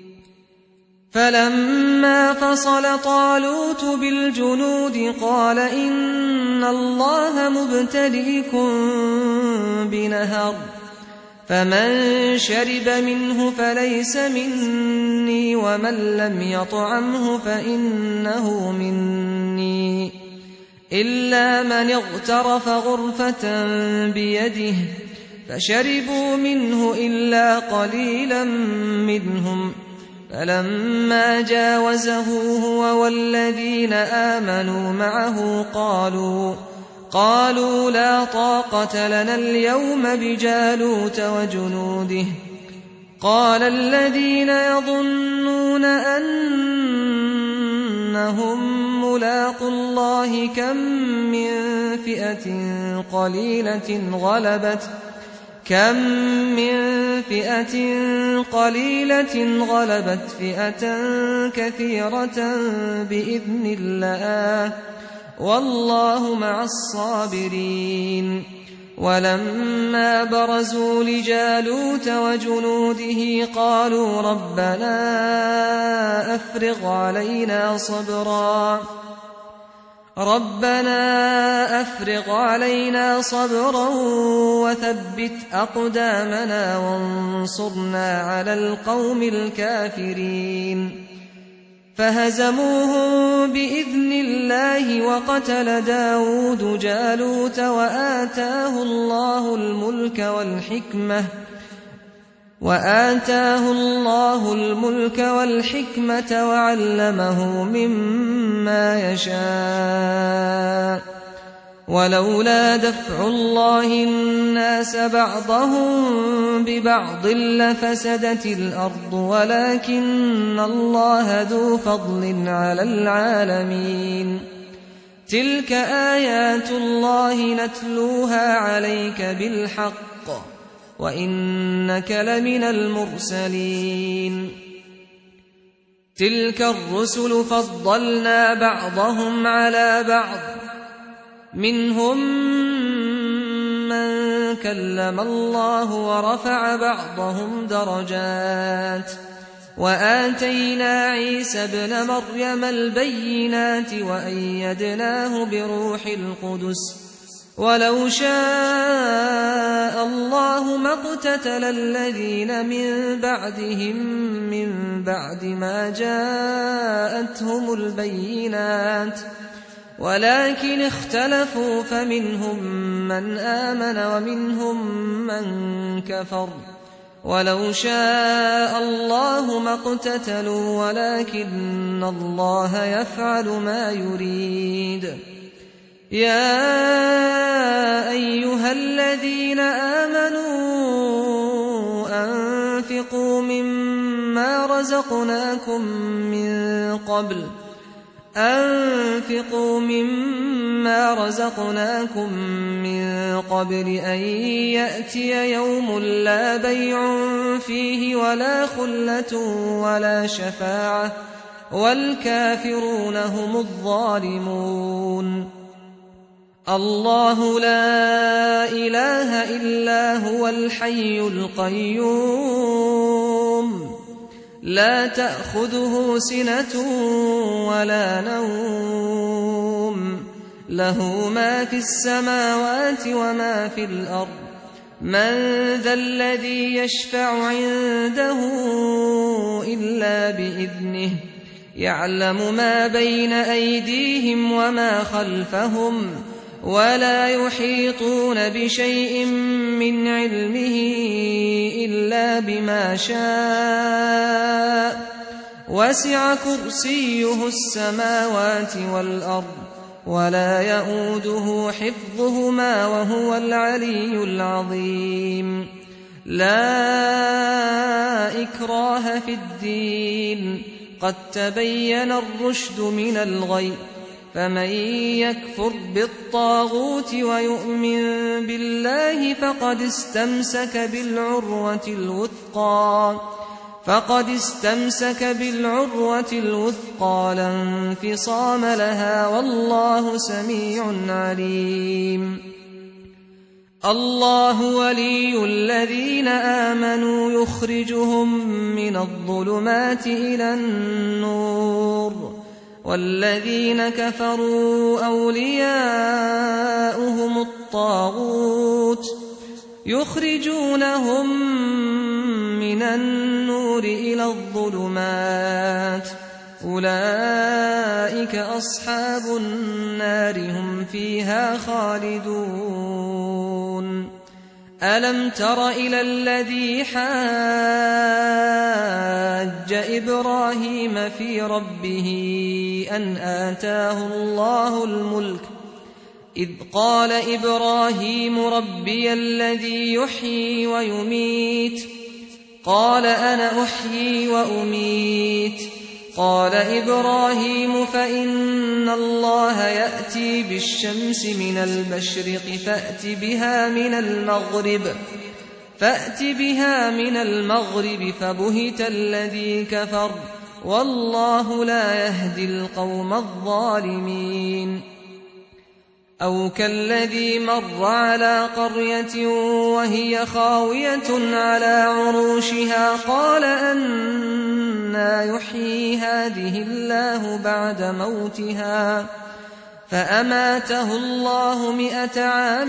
فلما فصل طالوت بالجنود قال إن الله مبتليكم بنهر فمن شرب منه فليس مني ومن لم يطعمه فإنه مني إلا من اغترف غرفة بيده فشربوا منه إلا قليلا منهم. فلما جاوزه هو والذين آمنوا معه قالوا لا طاقة لنا اليوم بجالوت وجنوده. قال الذين يظنون أنهم ملاقو الله كم من فئة قليلة غلبت فئة كثيرة بإذن الله والله مع الصابرين. ولما برزوا لجالوت وجنوده قالوا ربنا أفرغ علينا صبرا وثبت أقدامنا وانصرنا على القوم الكافرين. فهزموهم بإذن الله وقتل داود جالوت وآتاه الله الملك والحكمة وعلمه مما يشاء. ولولا دفع الله الناس بعضهم ببعض لفسدت الأرض ولكن الله ذو فضل على العالمين. تلك آيات الله نتلوها عليك بالحق وإنك لمن المرسلين. تلك الرسل فضلنا بعضهم على بعض منهم من كلم الله ورفع بعضهم درجات وآتينا عيسى ابن مريم البينات وأيدناه بروح القدس. ولو شاء الله ما اقتتل الذين من بعدهم من بعد ما جاءتهم البينات ولكن اختلفوا فمنهم من آمن ومنهم من كفر. ولو شاء الله ما اقتتلوا ولكن الله يفعل ما يريد. يا أيها الذين آمنوا أنفقوا مما رزقناكم من قبل أن يأتي يوم لا بيع فيه ولا خلة ولا شفاعة والكافرون هم الظالمون. الله لا إله إلا هو الحي القيوم لا تأخذه سنة ولا نوم له ما في السماوات وما في الأرض من ذا الذي يشفع عنده إلا بإذنه يعلم ما بين أيديهم وما خلفهم ولا يحيطون بشيء من علمه إلا بما شاء وسع كرسيه السماوات والأرض ولا يئوده حفظهما وهو العلي العظيم لا إكراه في الدين قد تبين الرشد من الغي فمن يكفر بالطاغوت ويؤمن بالله فقد استمسك بالعروة الوثقى لا انفصام لها والله سميع عليم الله ولي الذين آمنوا يخرجهم من الظلمات إلى النور والذين كفروا أولياؤهم الطاغوت يخرجونهم من النور إلى الظلمات أولئك أصحاب النار هم فيها خالدون ألم تر إلى الذي حاج إبراهيم في ربه أن آتاه الله الملك إذ قال إبراهيم ربي الذي يحيي ويميت قال أنا أحيي وأميت قال إبراهيم فإن الله يأتي بالشمس من المشرق فأت بها من المغرب فبهت الذي كفر والله لا يهدي القوم الظالمين أو كالذي مر على قرية وهي خاوية على عروشها قال أنى يحيي هذه الله بعد موتها فأماته الله 100 عام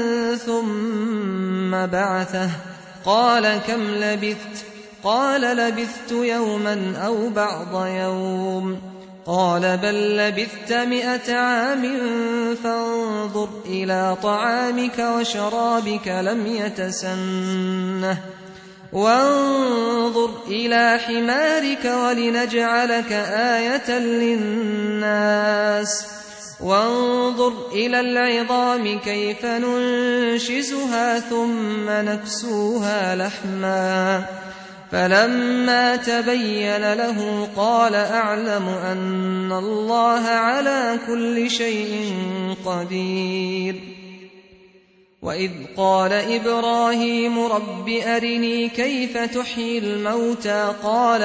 ثم بعثه قال كم لبثت قال لبثت يوما أو بعض يوم قال بل لبثت 100 عام فانظر إلى طعامك وشرابك لم يتسنه وانظر إلى حمارك ولنجعلك آية للناس وانظر إلى العظام كيف ننشزها ثم نكسوها لحما فلما تبين له قال أعلم أن الله على كل شيء قدير وإذ قال إبراهيم رب أرني كيف تحيي الموتى قال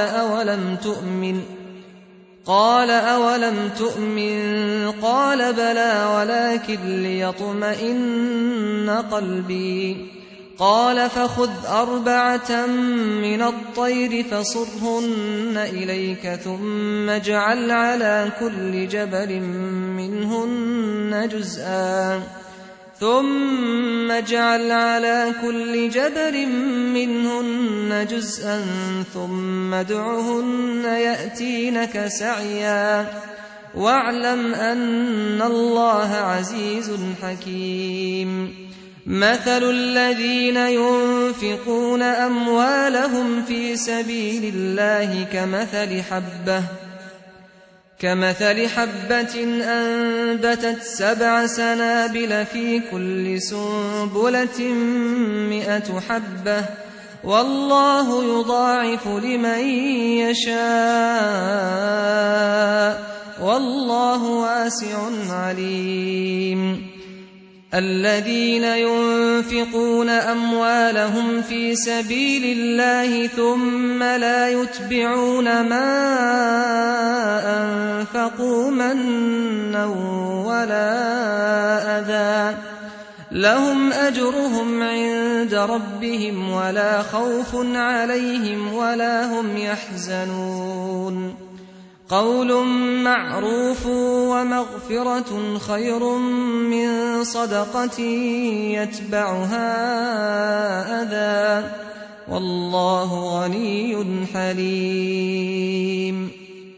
أولم تؤمن قال بلى ولكن ليطمئن قلبي قال فخذ 4 من الطير فصرهن إليك ثم اجعل على كل جبل منهن جزءا ثم ادعهن يأتينك سعيا واعلم أن الله عزيز حكيم مثل الذين ينفقون أموالهم في سبيل الله كمثل حبة أنبتت 7 سنابل في كل سنبلة 100 حبة والله يضاعف لمن يشاء والله واسع عليم الذين ينفقون أموالهم في سبيل الله ثم لا يتبعون ما أنفقوا منا ولا أذى لهم أجرهم عند ربهم ولا خوف عليهم ولا هم يحزنون قول معروف ومغفرة خير من صدقة يتبعها أذى والله غني حليم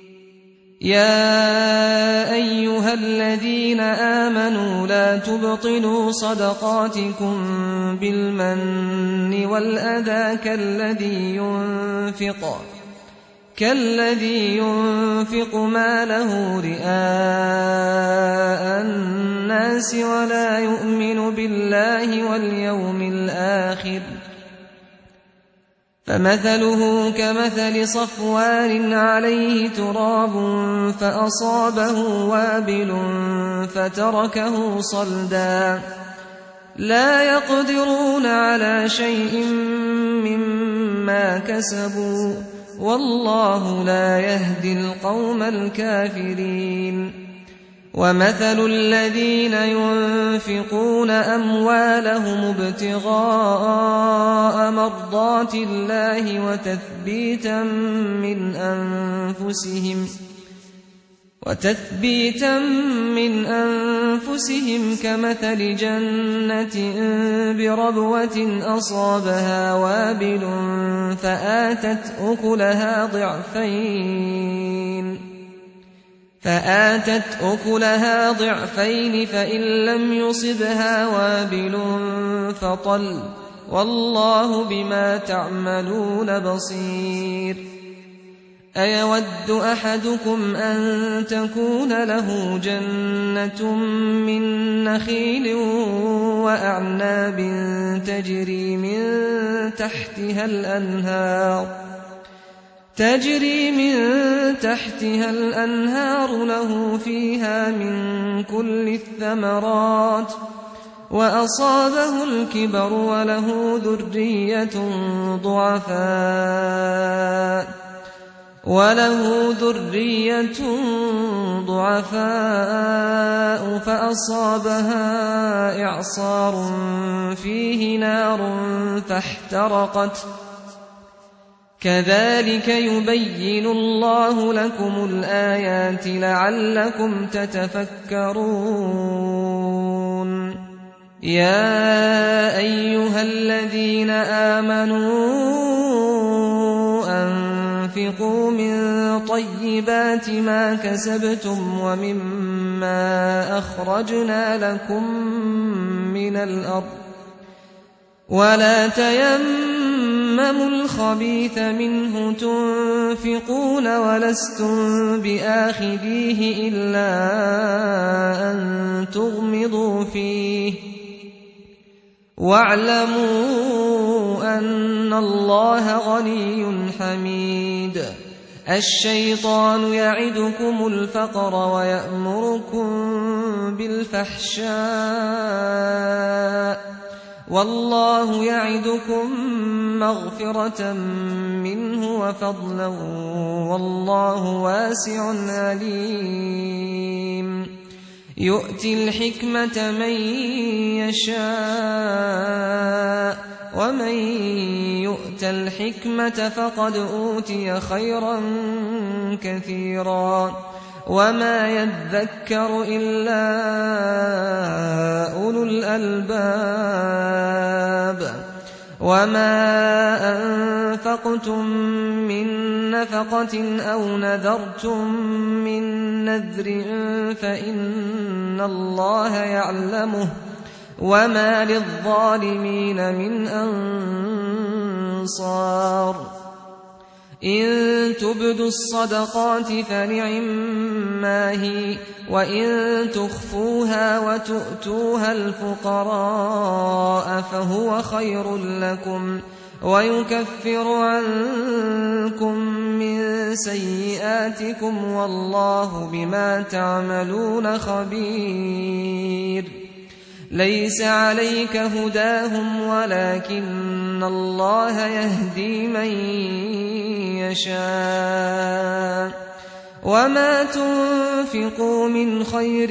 يا أيها الذين آمنوا لا تبطلوا صدقاتكم بالمن والأذى كالذي ينفق ماله رئاء الناس ولا يؤمن بالله واليوم الآخر فمثله كمثل صفوان عليه تراب فأصابه وابل فتركه صلدا لا يقدرون على شيء مما كسبوا والله لا يهدي القوم الكافرين ومثل الذين ينفقون أموالهم ابتغاء مرضات الله وتثبيتا من أنفسهم كمثل جنة بربوة أصابها وابل فآتت أكلها ضعفين فإن لم يصبها وابل فطل والله بما تعملون بصير أيود أحدكم أن تكون له جنة من نخيل وأعناب تجري من تحتها الأنهار له فيها من كل الثمرات وأصابه الكبر وله ذرية ضعفاء فأصابها إعصار فيه نار فاحترقت كذلك يبين الله لكم الآيات لعلكم تتفكرون يا أيها الذين آمنوا أنفقوا من طيبات ما كسبتم ومما أخرجنا لكم من الأرض ولا تيمموا الخبيث منه تنفقون ولستم بآخذيه إلا أن تغمضوا فيه واعلموا أن الله غني حميد الشيطان يعدكم الفقر ويأمركم بالفحشاء والله يعدكم مغفرة منه وفضلا والله واسع عليم يؤتي الحكمة من يشاء ومن يؤت الحكمة فقد أوتي خيرا كثيرا وما يذكر إلا أولو الألباب وما أنفقتم من نفقة أو نذرتم من نذر فإن الله يعلمه وما للظالمين من أنصار إن تبدوا الصدقات فنعما هي وإن تخفوها وتؤتوها الفقراء فهو خير لكم ويكفر عنكم من سيئاتكم والله بما تعملون خبير ليس عليك هداهم ولكن الله يهدي من يشاء وما تنفقوا من خير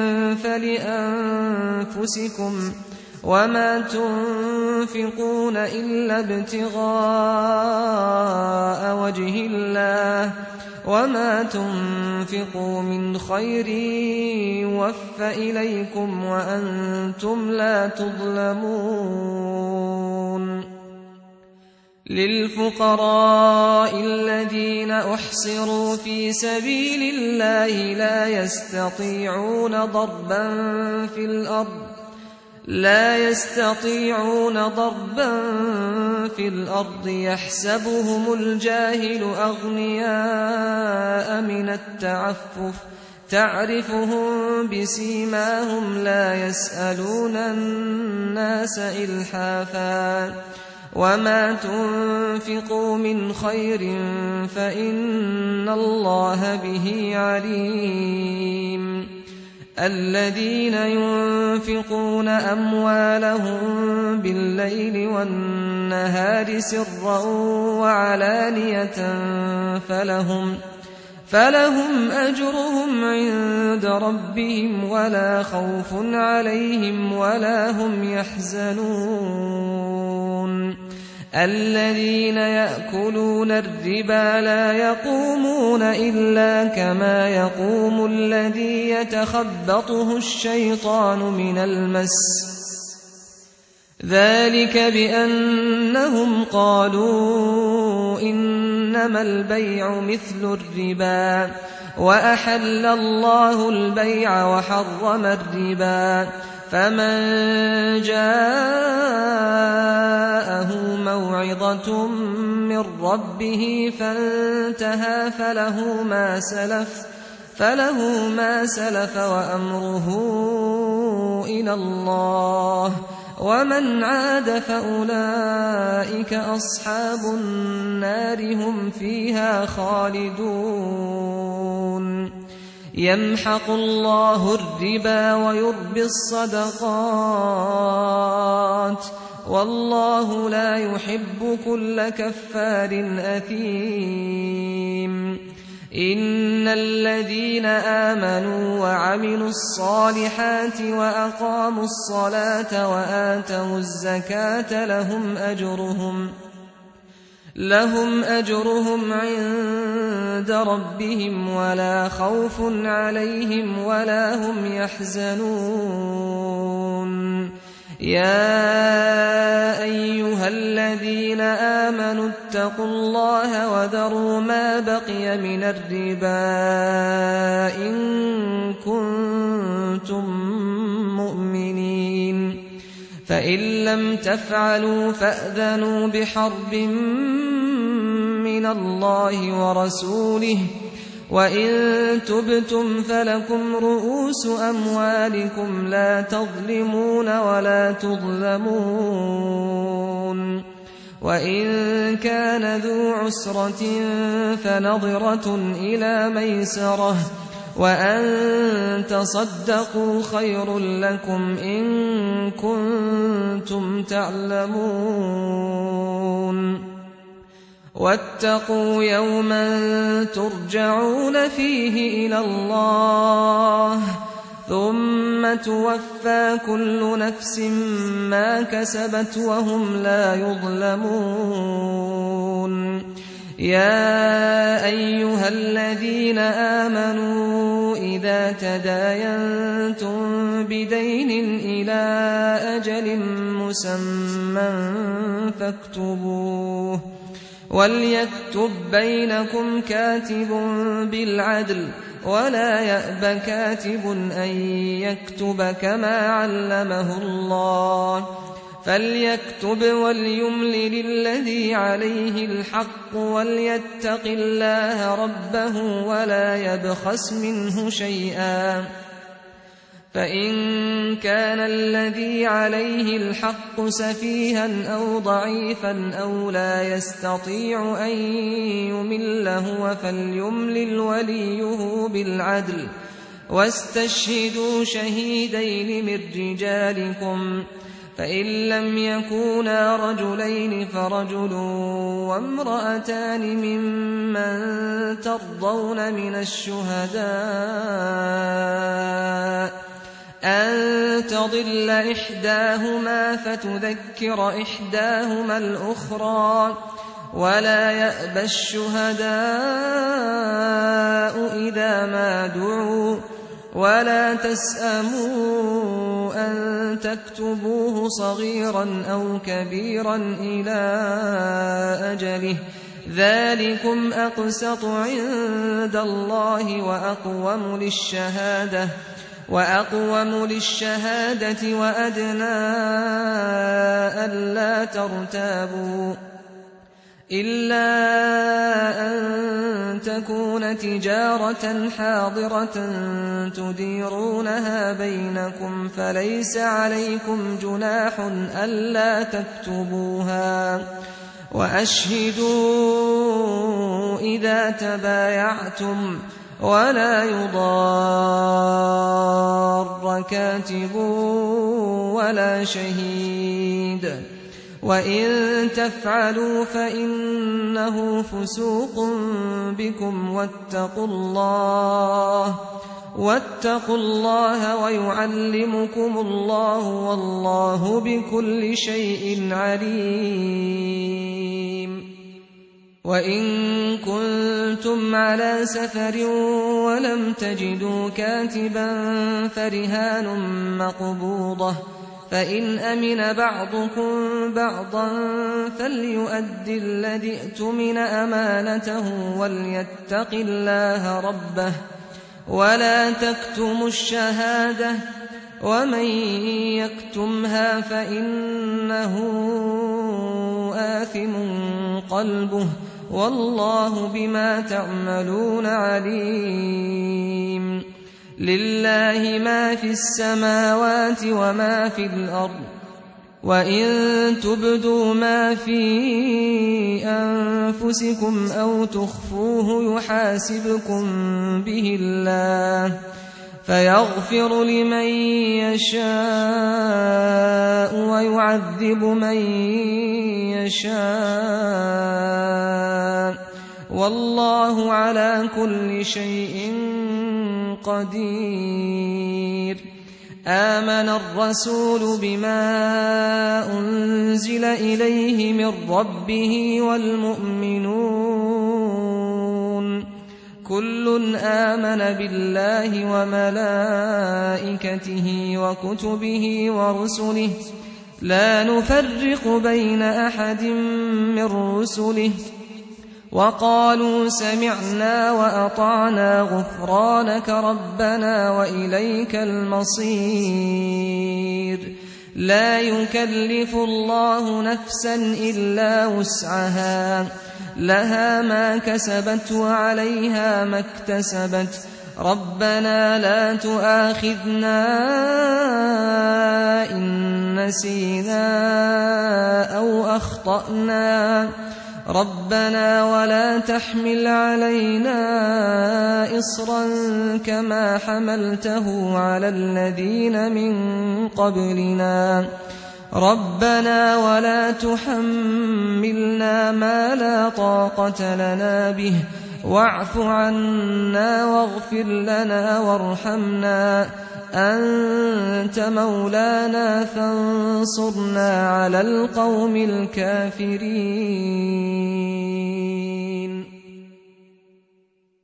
فلأنفسكم وما تنفقون إلا ابتغاء وجه الله وما تنفقوا من خير يوف إليكم وأنتم لا تظلمون للفقراء الذين أحصروا في سبيل الله لا يستطيعون ضربا في الأرض يحسبهم الجاهل أغنياء من التعفف تعرفهم بسيماهم لا يسألون الناس إلحافا وما تنفقوا من خير فإن الله به عليم الذين ينفقون أموالهم بالليل والنهار سرا وعلانية فلهم أجرهم عند ربهم ولا خوف عليهم ولا هم يحزنون الذين يأكلون الربا لا يقومون إلا كما يقوم الذي يتخبطه الشيطان من المس ذلك بأنهم قالوا إنما البيع مثل الربا وأحل الله البيع وحرم الربا فمن جاءه موعظة من ربه فانتهى فله ما سلف وأمره إلى الله ومن عاد فأولئك أصحاب النار هم فيها خالدون يمحق الله الربا ويربي الصدقات والله لا يحب كل كفار أثيم إن الذين آمنوا وعملوا الصالحات وأقاموا الصلاة وآتوا الزكاة لهم أجرهم عند ربهم ولا خوف عليهم ولا هم يحزنون يا أيها الذين آمنوا اتقوا الله وذروا ما بقي من الربا إن كنتم مؤمنين فإن لم تفعلوا فأذنوا بحرب من الله ورسوله وإن تبتم فلكم رؤوس أموالكم لا تظلمون ولا تظلمون وإن كان ذو عسرة فنظرة إلى ميسرة وأن تصدقوا خير لكم إن كنتم تعلمون واتقوا يوما ترجعون فيه إلى الله ثم توفى كل نفس ما كسبت وهم لا يظلمون يا أيها الذين آمنوا إذا تداينتم بدين إلى أجل مسمى فاكتبوه وليكتب بينكم كاتب بالعدل ولا يأب كاتب أن يكتب كما علمه الله فليكتب وليملل الذي عليه الحق وليتق الله ربه ولا يبخس منه شيئا فإن كان الذي عليه الحق سفيها أو ضعيفا أو لا يستطيع أن يمل هو فليملل وليه بالعدل واستشهدوا شهيدين من رجالكم فإن لم يكونا رجلين فرجل وامرأتان ممن ترضون من الشهداء أن تضل إحداهما فتذكر إحداهما الأخرى ولا يأبى الشهداء إذا ما دعوا ولا تسأموا أن تكتبوه صغيرا أو كبيرا إلى أجله ذلكم أقسط عند الله وأقوم للشهادة وأدنى ألا ترتابوا إلا أن تكون تجارة حاضرة تديرونها بينكم فليس عليكم جناح ألا تكتبوها وأشهدوا إذا تبايعتم ولا يضار كاتب ولا شهيد وإن تفعلوا فإنه فسوق بكم واتقوا الله ويعلمكم الله والله بكل شيء عليم وإن كنتم على سفر ولم تجدوا كاتبا فرهان مقبوضة فإن أمن بعضكم بعضا فليؤد الذي ائتمن أمانته وليتق الله ربه ولا تكتموا الشهادة ومن يكتمها فإنه آثم قلبه والله بما تعملون عليم لله ما في السماوات وما في الأرض وإن تبدوا ما في أنفسكم أو تخفوه يحاسبكم به الله فيغفر لمن يشاء ويعذب من يشاء والله على كل شيء قدير آمن الرسول بما أنزل إليه من ربه والمؤمنون كل آمن بالله وملائكته وكتبه ورسله لا نفرق بين أحد من رسله وقالوا سمعنا وأطعنا غفرانك ربنا وإليك المصير لا يكلف الله نفسا إلا وسعها لها ما كسبت وعليها ما اكتسبت ربنا لا تؤاخذنا إن نسينا أو أخطأنا ربنا ولا تحمل علينا إصرا كما حملته على الذين من قبلنا ربنا ولا تحملنا ما لا طاقة لنا به واعف عنا واغفر لنا وارحمنا أنت مولانا فانصرنا على القوم الكافرين